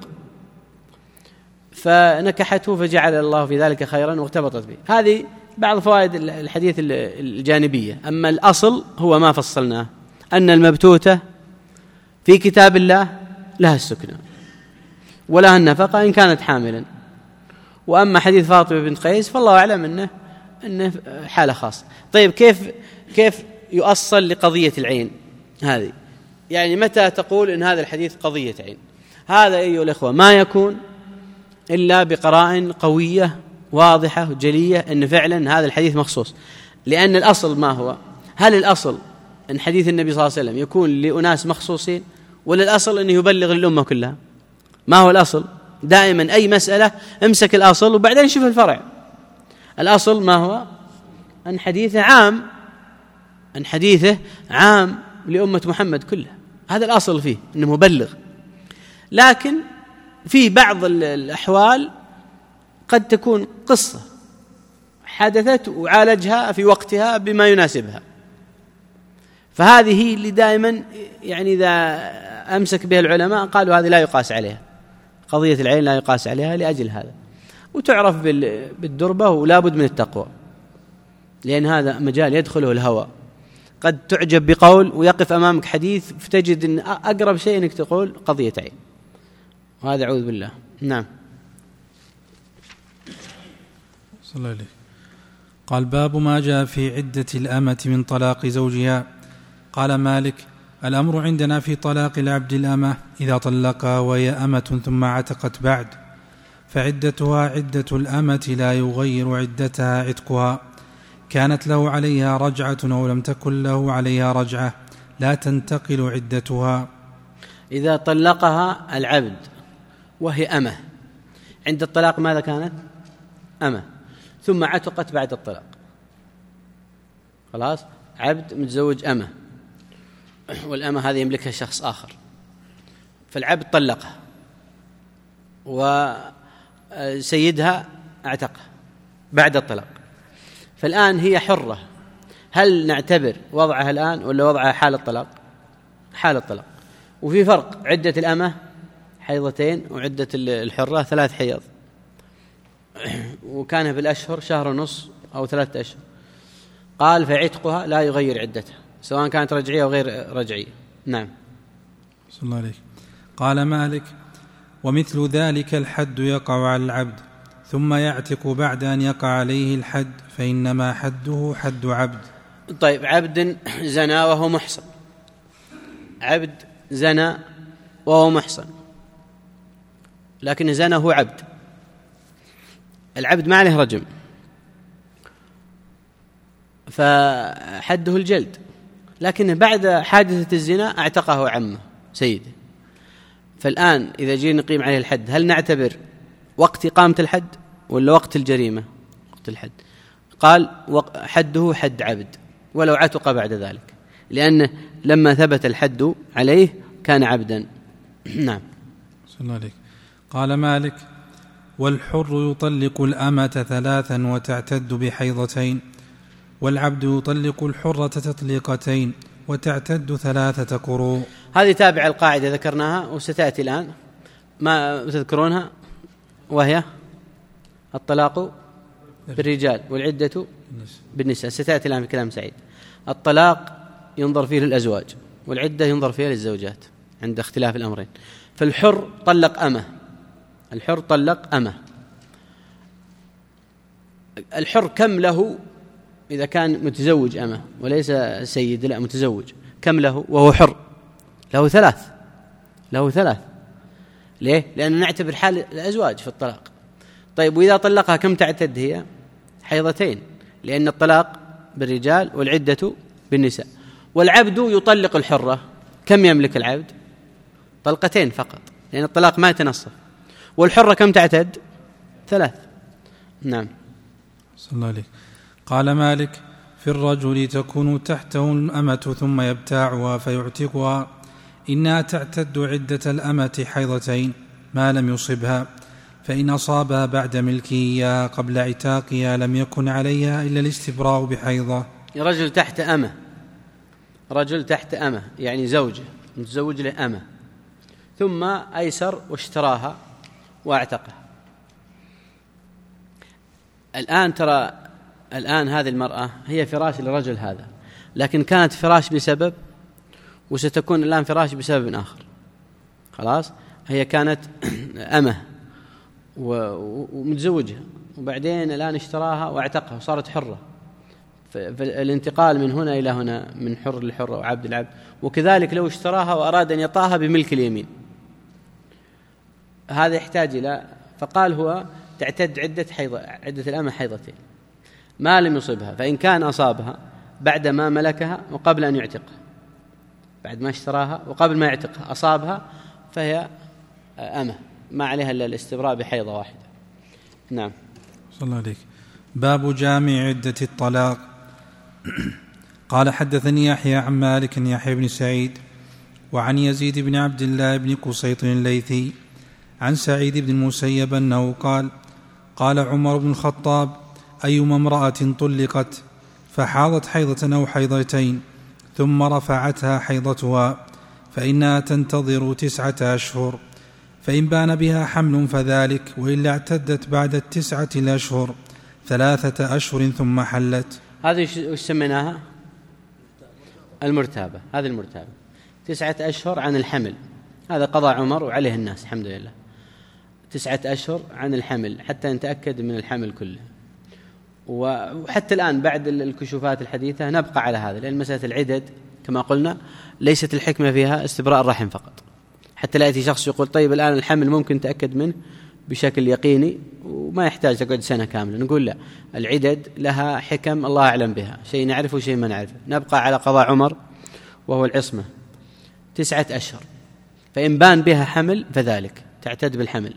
فنكحته فجعل الله في ذلك خيرا واغتبطت به. هذه بعض فوائد الحديث الجانبية. أما الأصل هو ما فصلناه، أن المبتوتة في كتاب الله لها السكنة ولها النفقة إن كانت حاملا. وأما حديث فاطمة بنت قيس فالله أعلم أنه, إنه حالة خاصة. طيب كيف, كيف يؤصل لقضية العين هذه؟ يعني متى تقول إن هذا الحديث قضية عين؟ هذا أيها الأخوة ما يكون إلا بقرائن قوية واضحة وجلية أن فعلا هذا الحديث مخصوص. لأن الأصل ما هو؟ هل الأصل أن حديث النبي صلى الله عليه وسلم يكون لأناس مخصوصين، ولا الأصل أنه يبلغ الأمة كلها؟ ما هو الأصل؟ دائما أي مسألة امسك الأصل وبعدين شوف الفرع. الأصل ما هو؟ أن حديثه عام، أن حديثه عام لأمة محمد كلها، هذا الأصل فيه أنه مبلغ. لكن في بعض الأحوال قد تكون قصة حدثت وعالجها في وقتها بما يناسبها، فهذه اللي دائما يعني إذا أمسك بها العلماء قالوا هذه لا يقاس عليها، قضية العين لا يقاس عليها لأجل هذا. وتعرف بالدربة ولا بد من التقوى، لأن هذا مجال يدخله الهوى. قد تعجب بقول ويقف أمامك حديث فتجد أن أقرب شيء أنك تقول قضية عين، وهذا أعوذ بالله. نعم. صلى الله عليه. قال: باب ما جاء في عدة الأمة من طلاق زوجها. قال مالك: الأمر عندنا في طلاق العبد الأمة إذا طلقها وهي أمة ثم عتقت بعد، فعدتها عدة الأمة لا يغير عدتها عتقها، كانت له عليها رجعة أو لم تكن له عليها رجعة لا تنتقل عدتها. إذا طلقها العبد وهي أمة، عند الطلاق ماذا كانت؟ أمة، ثم عتقت بعد الطلاق، خلاص عبد متزوج أمة، والأمة هذه يملكها شخص آخر، فالعبد طلقها وسيدها اعتقها بعد الطلاق، فالآن هي حرة. هل نعتبر وضعها الآن ولا وضعها حال الطلاق؟ حال الطلاق. وفي فرق، عدة الأمة حيضتين وعدة الحرة ثلاث حيض، وكان في الأشهر شهر ونص أو ثلاثة أشهر. قال فعتقها لا يغير عدتها سواء كانت رجعية أو غير رجعية. نعم. صلى الله عليه. قال مالك: ومثل ذلك الحد يقع على العبد ثم يعتق بعد أن يقع عليه الحد، فإنما حده حد عبد. طيب، عبد زنى وهو محصن، عبد زنى وهو محصن لكن زنى هو عبد، العبد ما عليه رجم، فحده الجلد، لكن بعد حادثة الزنا اعتقه عمه سيده. فالآن إذا جينا نقيم عليه الحد، هل نعتبر وقت إقامة الحد ولا وقت الجريمة؟ وقت الحد. قال حده حد عبد ولو عتق بعد ذلك، لأنه لما ثبت الحد عليه كان عبدا. نعم. صلى الله عليه. قال مالك: والحر يطلق الأمة ثلاثا وتعتد بحيضتين، والعبد يطلق الحرة تطليقتين وتعتد ثلاثة قروء. هذه تابع القاعدة ذكرناها وستأتي الآن ما تذكرونها، وهي الطلاق بالرجال والعدة بالنساء. ستأتي الآن في كلام سعيد. الطلاق ينظر فيه للأزواج، والعدة ينظر فيها للزوجات عند اختلاف الأمرين. فالحر طلق أمه، الحر طلق أمه. الحر كم له إذا كان متزوج أمه وليس سيد، لا متزوج، كم له وهو حر؟ له ثلاث، له ثلاث. ليه؟ لأن نعتبر حال الأزواج في الطلاق. طيب وإذا طلقها كم تعتد هي؟ حيضتين، لأن الطلاق بالرجال والعدة بالنساء. والعبد يطلق الحرة، كم يملك العبد؟ طلقتين فقط، لأن الطلاق ما يتنصف. والحرة كم تعتد؟ ثلاث. نعم. صلى الله عليه. قال مالك: في الرجل تكون تحته الأمة ثم يبتاعها فيعتقها، إنها تعتد عدة الأمة حيضتين ما لم يصبها، فإن أصابها بعد ملكها قبل عتاقها لم يكن عليها إلا الاستبراء بحيضة. رجل تحت أمة، رجل تحت أمة يعني زوجة متزوج له أمة، ثم أيسر واشتراها واعتقها. الآن ترى الآن هذه المرأة هي فراش للرجل هذا، لكن كانت فراش بسبب، وستكون الآن فراش بسبب آخر. خلاص، هي كانت أمة ومتزوجها، وبعدين الآن اشتراها واعتقها وصارت حرة. فالانتقال من هنا إلى هنا، من حر لحر وعبد العبد. وكذلك لو اشتراها وأراد أن يطاها بملك اليمين، هذا يحتاج إلى، فقال هو تعتد عدة حيضة، عدة الأمة حيضتين ما لم يصبها. فإن كان أصابها بعد ما ملكها وقبل أن يعتقها، بعد ما اشتراها وقبل ما يعتقها أصابها، فهي أمة ما عليها إلا الاستبراء بحيضة واحدة. نعم. صلى الله عليك. باب جامع عدة الطلاق. قال: حدثني يحيى عن مالك يحيى بن سعيد وعن يزيد بن عبد الله بن قسيط الليثي عن سعيد بن المسيب أنه قال: قال عمر بن الخطاب: أيما امرأة طلقت فحاضت حيضة أو حيضتين ثم رفعتها حيضتها فإنها تنتظر تسعة أشهر، فإن بان بها حمل فذلك، وإلا اعتدت بعد التسعة الأشهر ثلاثة أشهر ثم حلت. هذه وش سميناها؟ المرتابة. هذه المرتابة تسعة أشهر عن الحمل، هذا قضى عمر وعليه الناس الحمد لله. تسعة أشهر عن الحمل حتى نتأكد من الحمل كله. وحتى الآن بعد الكشوفات الحديثة نبقى على هذا، لأن مسألة العدد كما قلنا ليست الحكمة فيها استبراء الرحم فقط، حتى لا يأتي شخص يقول طيب الآن الحمل ممكن نتأكد منه بشكل يقيني وما يحتاج تقعد سنة كاملة. نقول لا، العدد لها حكم الله أعلم بها، شيء نعرفه وشيء ما نعرفه. نبقى على قضاء عمر وهو العصمة، تسعة أشهر، فإن بان بها حمل فذلك تعتد بالحمل.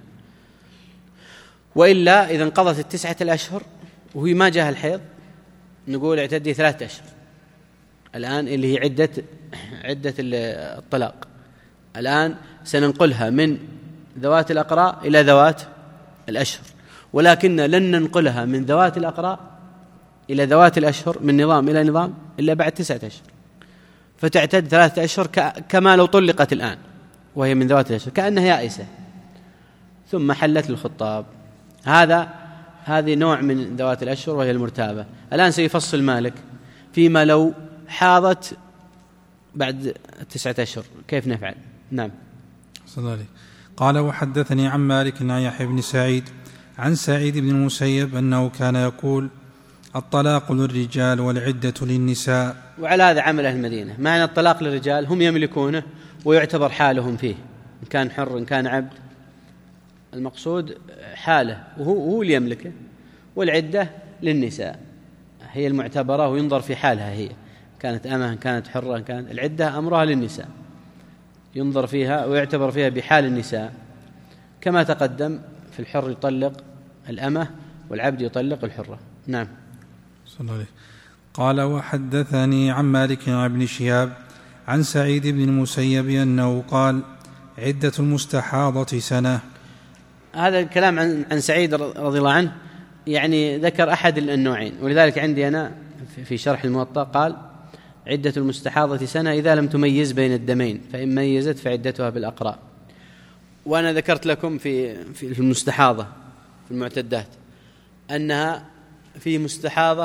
وإلا إذا انقضت التسعة الأشهر وهي ما جاء الحيض نقول اعتدي ثلاثة أشهر الآن، اللي هي عدة عدة الطلاق. الآن سننقلها من ذوات الأقراء إلى ذوات الأشهر، ولكن لن ننقلها من ذوات الأقراء إلى ذوات الأشهر من نظام إلى نظام إلا بعد تسعة أشهر، فتعتد ثلاثة أشهر كما لو طلقت الآن وهي من ذوات الأشهر، كأنها يائسة ثم حلت الخطاب. هذا هذه نوع من ذوات الأشهر وهي المرتابة. الآن سيفصل مالك فيما لو حاضت بعد تسعة أشهر كيف نفعل. نعم. صلى الله عليه. قال: وحدثني عن مالك عن يحيى بن سعيد عن سعيد بن المسيب أنه كان يقول: الطلاق للرجال والعدة للنساء. وعلى هذا عمل أهل المدينة، معنى الطلاق للرجال هم يملكونه ويعتبر حالهم فيه، إن كان حر إن كان عبد، المقصود حاله وهو هو اللي يملكه. والعدة للنساء هي المعتبرة وينظر في حالها، هي كانت أمة كانت حرة كانت، العدة أمرها للنساء ينظر فيها ويعتبر فيها بحال النساء، كما تقدم في الحر يطلق الأمة والعبد يطلق الحرة. نعم. صلى الله عليه. قال: وحدثني عن مالك عن ابن شهاب عن سعيد بن المسيب أنه قال: عدة المستحاضة سنة. هذا الكلام عن عن سعيد رضي الله عنه يعني ذكر أحد النوعين، ولذلك عندي أنا في شرح الموطأ قال عدة المستحاضة سنة إذا لم تميز بين الدمين، فإن ميزت فعدتها بالأقراء. وأنا ذكرت لكم في في المستحاضة في المعتدات أنها في مستحاضة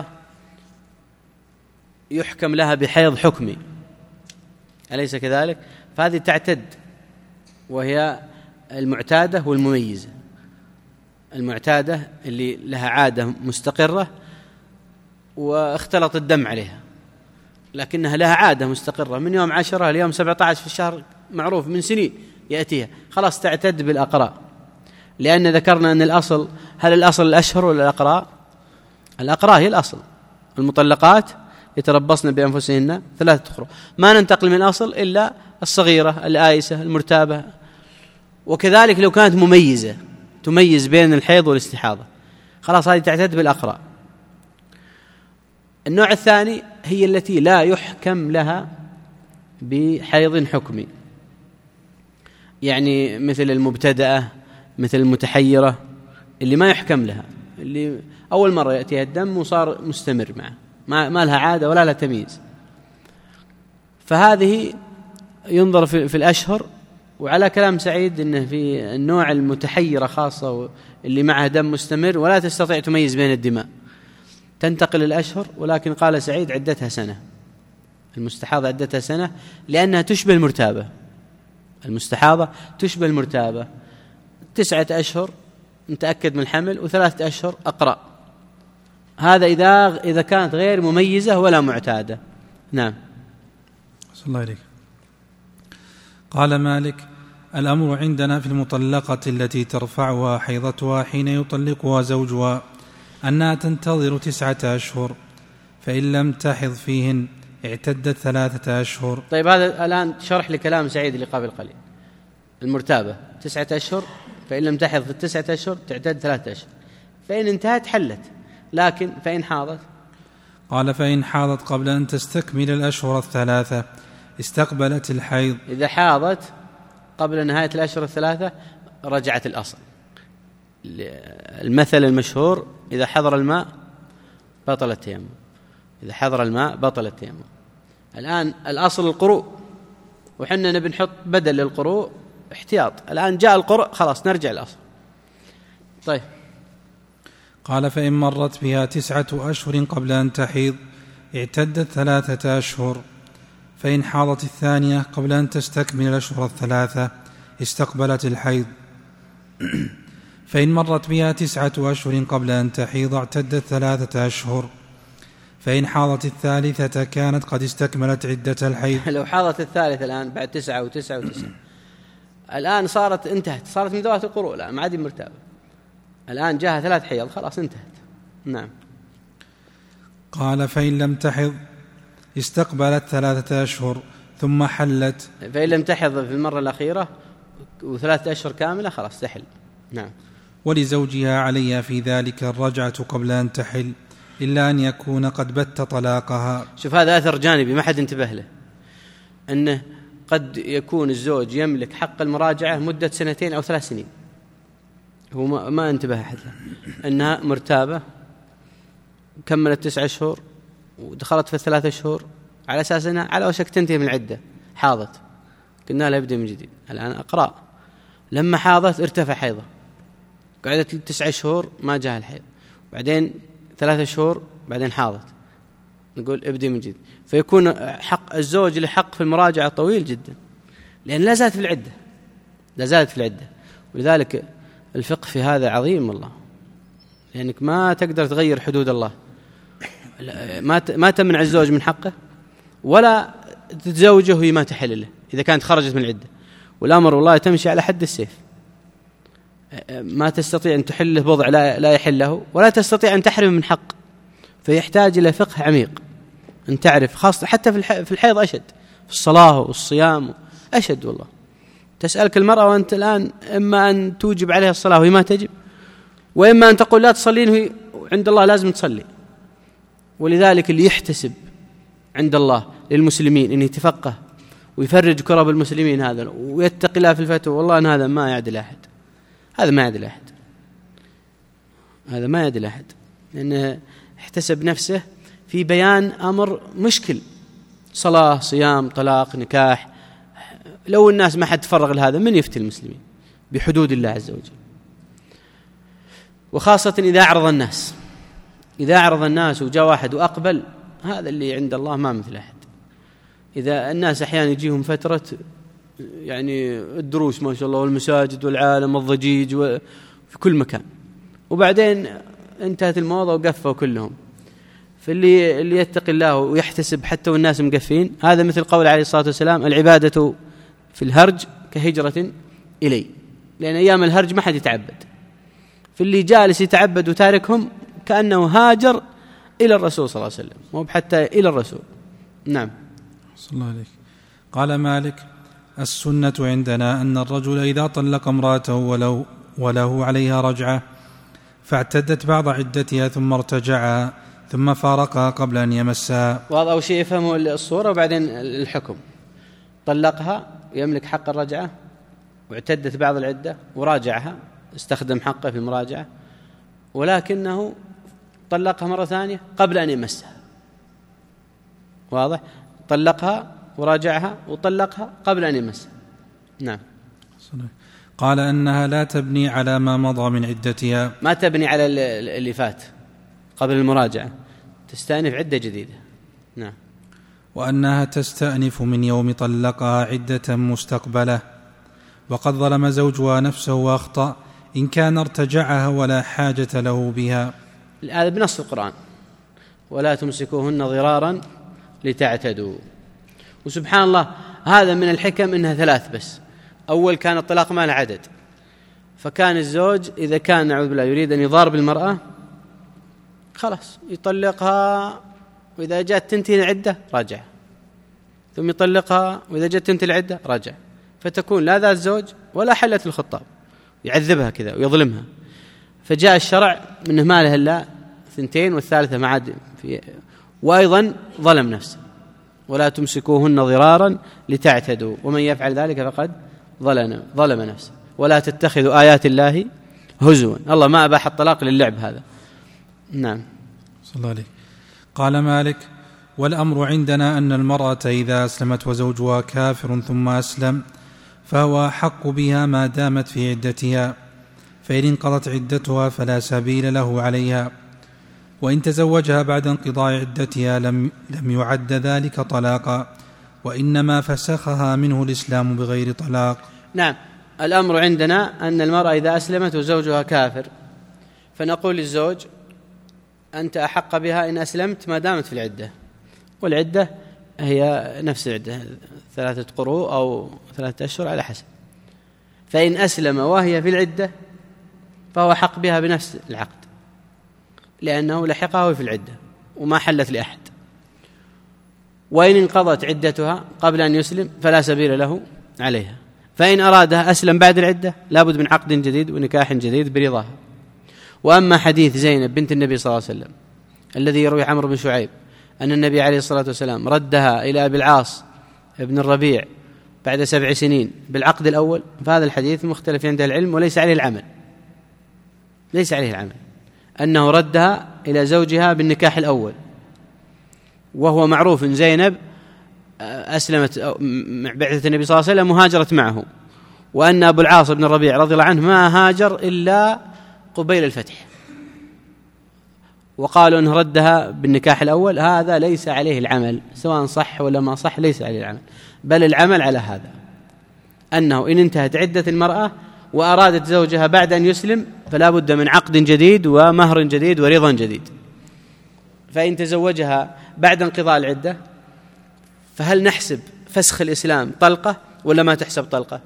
يحكم لها بحيض حكمي، أليس كذلك؟ فهذه تعتد، وهي المعتادة والمميزة. المعتادة اللي لها عادة مستقرة واختلط الدم عليها، لكنها لها عادة مستقرة من يوم عشرة اليوم سبعة عشر في الشهر، معروف من سنين يأتيها، خلاص تعتد بالأقراء. لأن ذكرنا أن الأصل، هل الأصل الأشهر ولا الأقراء؟ الأقراء هي الأصل. المطلقات يتربصن بأنفسهن ثلاثة قروء، ما ننتقل من الأصل إلا الصغيرة الآيسة المرتابة. وكذلك لو كانت مميزة تميز بين الحيض والاستحاضة، خلاص هذه تعتد بالأقراء. النوع الثاني هي التي لا يحكم لها بحيض حكمي، يعني مثل المبتدأة، مثل المتحيرة، اللي ما يحكم لها، اللي أول مرة يأتيها الدم وصار مستمر معه، ما, ما لها عادة ولا لها تمييز. فهذه ينظر في, في الأشهر. وعلى كلام سعيد أنه في النوع المتحيرة خاصة اللي معها دم مستمر ولا تستطيع تميز بين الدماء تنتقل الأشهر، ولكن قال سعيد عدتها سنة. المستحاضة عدتها سنة لأنها تشبه المرتابة. المستحاضة تشبه المرتابة، تسعة أشهر متأكد من الحمل وثلاثة أشهر أقرأ. هذا إذا إذا كانت غير مميزة ولا معتادة. نعم. صلى الله عليك. قال مالك: الأمر عندنا في المطلقة التي ترفعها حيضتها حين يطلقها زوجها أنها تنتظر تسعة أشهر، فإن لم تحض فيهن اعتدت ثلاثة أشهر. طيب، هذا الآن شرح لكلام سعيد اللي قبل قليل. المرتابة تسعة أشهر، فإن لم تحض في التسعة أشهر تعتد ثلاثة أشهر، فإن انتهت حلت. لكن فإن حاضت، قال: فإن حاضت قبل أن تستكمل الأشهر الثلاثة استقبلت الحيض. إذا حاضت قبل نهاية الأشهر الثلاثة رجعت الأصل. المثل المشهور: إذا حضر الماء بطل التيمم. إذا حضر الماء بطل التيمم. الآن الأصل القروء، وحنا نبي نحط بدل للقروء احتياط. الآن جاء القروء، خلاص نرجع الأصل. طيب. قال: فإن مرت بها تسعة أشهر قبل أن تحيض اعتدت ثلاثة أشهر، فإن حاضت الثانية قبل أن تستكمل الأشهر الثلاثة استقبلت الحيض. فإن مرت بها تسعة أشهر قبل أن تحيض اعتدت ثلاثة أشهر، فإن حاضت الثالثة كانت قد استكملت عدة الحيض. لو حاضت الثالثة الآن بعد تسعة وتسعة وتسعة، الآن صارت انتهت، صارت من ذوات القروء، لا ما عاد مرتابة، الآن جاءها ثلاث حيض، خلاص انتهت. نعم. قال: فإن لم تحض استقبلت ثلاثة أشهر ثم حلت. فإن لم تحض في المرة الأخيرة وثلاثة أشهر كاملة خلاص تحل. نعم. ولزوجها عليها في ذلك الرجعة قبل أن تحل، إلا أن يكون قد بت طلاقها. شوف، هذا أثر جانبي ما حد انتبه له، أنه قد يكون الزوج يملك حق المراجعة مدة سنتين أو ثلاث سنين، هو ما, ما انتبه أحد له، أنها مرتابة كملت تسعة شهور ودخلت في الثلاثة شهور على أساس أنها على وشك تنتهي من العدة، حاضت، قلنا لها يبدأ من جديد. الآن أقرأ، لما حاضت ارتفع حيضة، قعدت تسعة شهور ما جاء الحيض، بعدين ثلاثة شهور، بعدين حاضت، نقول ابدأ من جديد. فيكون حق الزوج له حق في المراجعة طويل جدا، لأن لا زالت في العدة، لا زالت في العدة. ولذلك الفقه في هذا عظيم والله، لأنك ما تقدر تغير حدود الله، ما ما تمنع الزوج من حقه ولا تتزوجه وهي ما تحل له إذا كانت خرجت من العدة. والأمر والله تمشي على حد السيف، ما تستطيع أن تحل له بضع لا يحل له، ولا تستطيع أن تحرم من حق. فيحتاج إلى فقه عميق، أن تعرف، خاصة حتى في الحيض أشد، في الصلاة والصيام أشد والله. تسألك المرأة وأنت الآن إما أن توجب عليها الصلاة وهي ما تجب، وإما أن تقول لا تصلين وهي عند الله لازم تصلي. ولذلك اللي يحتسب عند الله للمسلمين أن يتفقه ويفرج كرب المسلمين هذا ويتقي الله في الفتوى، والله أن هذا ما يعدل أحد، هذا ما يعدل أحد، هذا ما يعدل أحد، لأنه احتسب نفسه في بيان أمر مشكل صلاة، صيام، طلاق، نكاح. لو الناس ما حد تفرغ لهذا من يفتي المسلمين بحدود الله عز وجل؟ وخاصة إذا أعرض الناس إذا أعرض الناس وجاء واحد وأقبل، هذا اللي عند الله ما مثل أحد. إذا الناس أحيانا يجيهم فترة يعني الدروس ما شاء الله والمساجد والعالم والضجيج في كل مكان، وبعدين انتهت الموضة وقفوا كلهم. فاللي اللي يتقي الله ويحتسب حتى والناس مقفين، هذا مثل قول عليه الصلاة والسلام: العبادة في الهرج كهجرة إلي، لأن أيام الهرج ما حد يتعبد. فاللي جالس يتعبد وتاركهم كأنه هاجر إلى الرسول صلى الله عليه وسلم، مو حتى إلى الرسول. نعم. صلى الله عليه. قال مالك: السنة عندنا أن الرجل إذا طلق امرأته ولو وله عليها رجعة فاعتدت بعض عدتها ثم ارتجعها ثم فارقها قبل أن يمسها. واضح أول شيء يفهموا الصورة وبعدين الحكم. طلقها يملك حق الرجعة واعتدت بعض العدة وراجعها، استخدم حقه في المراجعة، ولكنه طلقها مرة ثانية قبل أن يمسها. واضح؟ طلقها وراجعها وطلقها قبل أن يمسها. نعم. قال أنها لا تبني على ما مضى من عدتها، ما تبني على اللي فات قبل المراجعة، تستأنف عدة جديدة. نعم. وأنها تستأنف من يوم طلقها عدة مستقبلة، وقد ظلم زوجها نفسه وأخطأ إن كان ارتجعها ولا حاجة له بها. هذا بنص القرآن: ولا تمسكوهن ضرارا لتعتدوا. وسبحان الله هذا من الحكم إنها ثلاث بس. أول كان الطلاق ما له عدد، فكان الزوج إذا كان نعوذ بالله يريد أن يضارب المرأة خلاص يطلقها، وإذا جاءت تنتهي العدة راجع، ثم يطلقها، وإذا جاءت تنتهي العدة راجع، فتكون لا ذات زوج ولا حلة الخطاب، يعذبها كذا ويظلمها. فجاء الشرع منه ما له إلا ثنتين والثالثة ما عاد في، وأيضا ظلم نفسه: ولا تمسكوهن ضرارا لتعتدوا ومن يفعل ذلك فقد ظلم ظلم نفسه. ولا تتخذوا آيات الله هزوا. الله ما أباح الطلاق للعب هذا. نعم. صلى الله عليه. قال مالك: والأمر عندنا أن المرأة إذا أسلمت وزوجها كافر ثم أسلم فهو أحق بها ما دامت في عدتها، فإن انقضت عدتها فلا سبيل له عليها، وإن تزوجها بعد انقضاء عدتها لم, لم يعد ذلك طلاقا، وإنما فسخها منه الإسلام بغير طلاق. نعم. الأمر عندنا أن المرأة إذا أسلمت وزوجها كافر فنقول للزوج: أنت أحق بها إن أسلمت ما دامت في العدة، والعدة هي نفس العدة ثلاثة قروء أو ثلاثة أشهر على حسب. فإن أسلم وهي في العدة فهو حق بها بنفس العقد، لأنه لحقه في العدة وما حلت لأحد. وإن انقضت عدتها قبل أن يسلم فلا سبيل له عليها. فإن أرادها أسلم بعد العدة لابد من عقد جديد ونكاح جديد برضاها. وأما حديث زينب بنت النبي صلى الله عليه وسلم الذي يروي عمرو بن شعيب أن النبي عليه الصلاة والسلام ردها إلى أبي العاص ابن الربيع بعد سبع سنين بالعقد الأول، فهذا الحديث مختلف عند العلم وليس عليه العمل ليس عليه العمل أنه ردها إلى زوجها بالنكاح الأول. وهو معروف أن زينب أسلمت بعثة النبي صلى الله عليه وسلم وهاجرت معه، وأن أبو العاص بن الربيع رضي الله عنه ما هاجر إلا قبيل الفتح، وقالوا أنه ردها بالنكاح الأول. هذا ليس عليه العمل سواء صح ولا ما صح، ليس عليه العمل، بل العمل على هذا أنه إن انتهت عدة المرأة وأرادت زوجها بعد أن يسلم فلا بد من عقد جديد ومهر جديد ورضا جديد. فإن تزوجها بعد انقضاء العدة فهل نحسب فسخ الإسلام طلقة ولا ما تحسب طلقة؟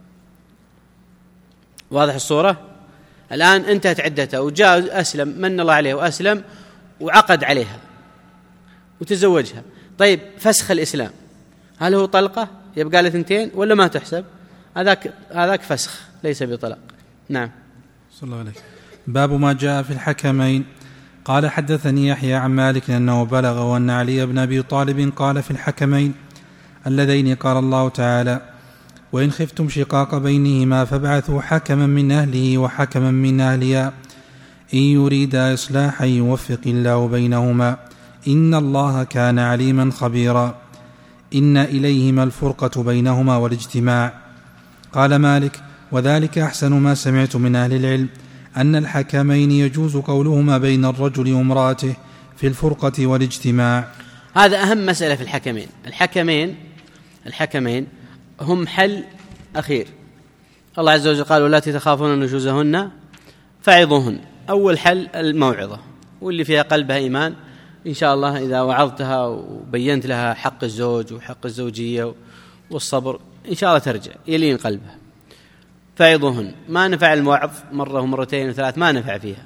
واضح الصورة؟ الآن انتهت عدتها وجاء أسلم من الله عليه وأسلم وعقد عليها وتزوجها. طيب فسخ الإسلام هل هو طلقة يبقى له ثنتين ولا ما تحسب؟ هذاك هذاك فسخ ليس بطلاق. نعم. صلى الله عليه. باب ما جاء في الحكمين. قال: حدثني يحيى عن مالك أنه بلغ وأن علي بن أبي طالب قال في الحكمين اللذين قال الله تعالى: وإن خفتم شقاق بينهما فابعثوا حكما من أهله وحكما من أهلها إن يريدا إصلاحا يوفق الله بينهما إن الله كان عليما خبيرا. إن إليهما الفرقة بينهما والاجتماع. قال مالك: وذلك أحسن ما سمعت من أهل العلم، أن الحكمين يجوز قولهما بين الرجل وامرأته في الفرقة والاجتماع. هذا أهم مسألة في الحكمين. الحكمين الحكمين هم حل أخير. الله عز وجل قال: واللاتي تخافون نشوزهن فعظوهن. أول حل الموعظة، واللي فيها قلبها إيمان إن شاء الله إذا وعظتها وبينت لها حق الزوج وحق الزوجية والصبر إن شاء الله ترجع يلين قلبها. فعظوهن. ما نفع الموعظ مرة ومرتين وثلاث، ما نفع فيها،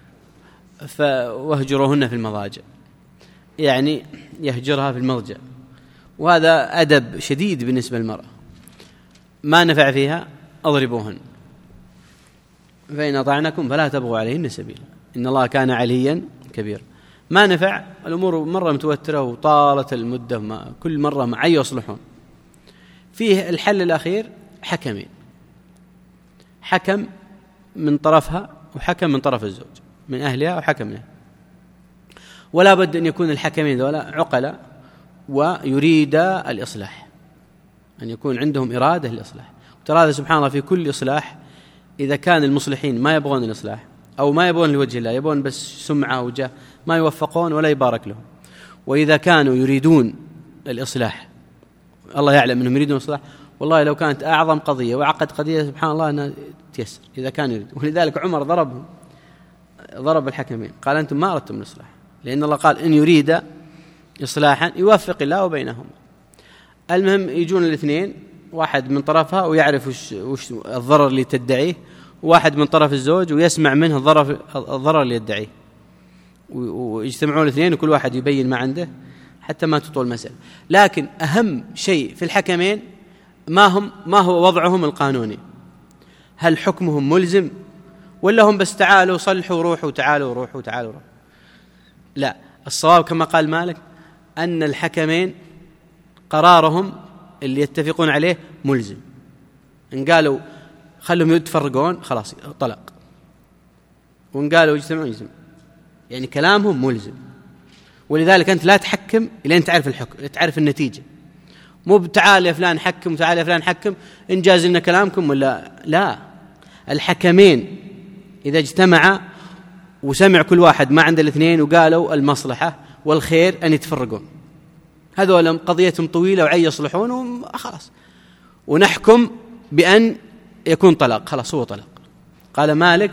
فواهجروهن في المضاجع، يعني يهجرها في المضجع، وهذا أدب شديد بالنسبة للمرأة. ما نفع فيها أضربوهن، فإن أطعنكم فلا تبغوا عليهن سبيلا إن الله كان عليا كبيرا. ما نفع، الأمور مرة متوترة وطالت المدة، ما كل مرة معي يصلحون. فيه الحل الأخير حكمين، حكم من طرفها وحكم من طرف الزوج، من أهلها وحكم لها. ولا بد أن يكون الحكمين ذولا عقلاء ويريد الإصلاح، أن يكون عندهم إرادة للإصلاح. وترى هذا سبحان الله في كل إصلاح، إذا كان المصلحين ما يبغون الإصلاح أو ما يبغون لوجه الله، يبغون بس سمعة وجاه، ما يوفقون ولا يبارك لهم. وإذا كانوا يريدون الإصلاح، الله يعلم أنهم يريدون الإصلاح، والله لو كانت أعظم قضية وعقد قضية سبحان الله أنها تيسر إذا كان يريد. ولذلك عمر ضربهم، ضرب الحكمين، قال: أنتم ما أردتم الإصلاح، لأن الله قال: إن يريد إصلاحا يوفق الله بينهم. المهم يجون الاثنين، واحد من طرفها ويعرف وش, وش الضرر اللي تدعيه، وواحد من طرف الزوج ويسمع منه الضرر, الضرر اللي يدعيه، ويجتمعون الاثنين وكل واحد يبين ما عنده حتى ما تطول المسألة. لكن أهم شيء في الحكمين ما هم ما هو وضعهم القانوني، هل حكمهم ملزم ولا هم بس تعالوا صلحوا روحوا تعالوا روحوا تعالوا روحوا. لا، الصواب كما قال مالك أن الحكمين قرارهم اللي يتفقون عليه ملزم. إن قالوا خلهم يتفرقون خلاص طلق، وإن قالوا يجتمعون يجتمعون، يعني كلامهم ملزم. ولذلك أنت لا تحكم إلا أن تعرف الحكم، تعرف النتيجة. مو بتعال يا فلان حكم وتعال يا فلان حكم إن جاز لنا كلامكم ولا لا. الحكمين إذا اجتمعا وسمع كل واحد ما عند الاثنين وقالوا المصلحة والخير أن يتفرقون، هذول قضيتهم طويلة وعي يصلحون وخلاص، ونحكم بأن يكون طلاق، خلاص هو طلاق. قال مالك: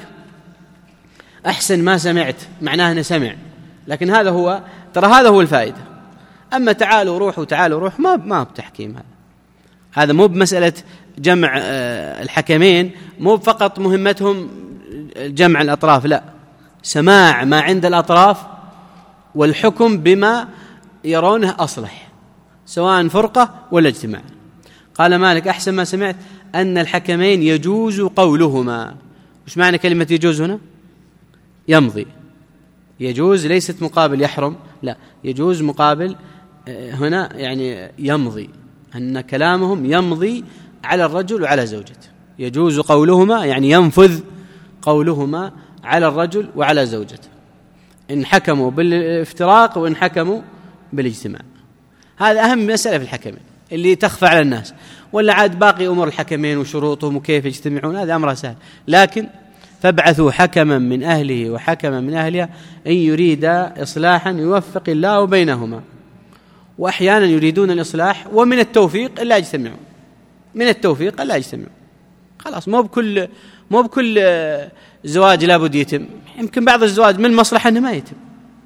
أحسن ما سمعت، معناه أنه سمع، لكن هذا هو ترى هذا هو الفائدة. أما تعالوا روحوا تعالوا روح ما ما بتحكيم، هذا هذا مو بمسألة جمع الحكمين، مو فقط مهمتهم جمع الأطراف، لا، سماع ما عند الأطراف والحكم بما يرونه أصلح، سواء فرقة ولا اجتماع. قال مالك: أحسن ما سمعت أن الحكمين يجوز قولهما. وش معنى كلمة يجوز هنا؟ يمضي. يجوز ليست مقابل يحرم، لا، يجوز مقابل هنا يعني يمضي، أن كلامهم يمضي على الرجل وعلى زوجته. يجوز قولهما يعني ينفذ قولهما على الرجل وعلى زوجته، إن حكموا بالافتراق وإن حكموا بالاجتماع. هذا أهم مسألة في الحكمين اللي تخفى على الناس. ولا عاد باقي أمور الحكمين وشروطهم وكيف يجتمعون، هذا أمر سهل. لكن فابعثوا حكما من أهله وحكما من أهلها إن يريد إصلاحا يوفق الله بينهما. وأحيانا يريدون الإصلاح ومن التوفيق لا يجتمعون، من التوفيق لا يجتمعون، خلاص. مو بكل مو بكل زواج لابد يتم، يمكن بعض الزواج من المصلحة أنه ما يتم،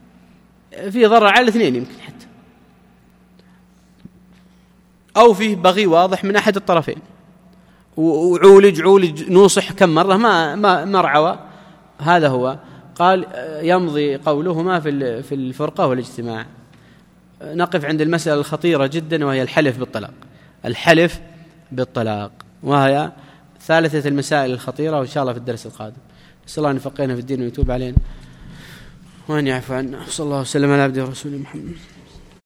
في ضرر على الاثنين يمكن حتى، أو فيه بغي واضح من أحد الطرفين، وعولج عولج نوصح كم مرة ما ما مرعوى. هذا هو. قال: يمضي قولهما في في الفرقة والاجتماع. نقف عند المسألة الخطيرة جدا وهي الحلف بالطلاق. الحلف بالطلاق وهي ثالثة المسائل الخطيرة، وإن شاء الله في الدرس القادم. نسأل الله أن يفقهنا في الدين ويتوب علينا وأن يعفو عنا. صلى الله وسلم على عبده ورسوله محمد.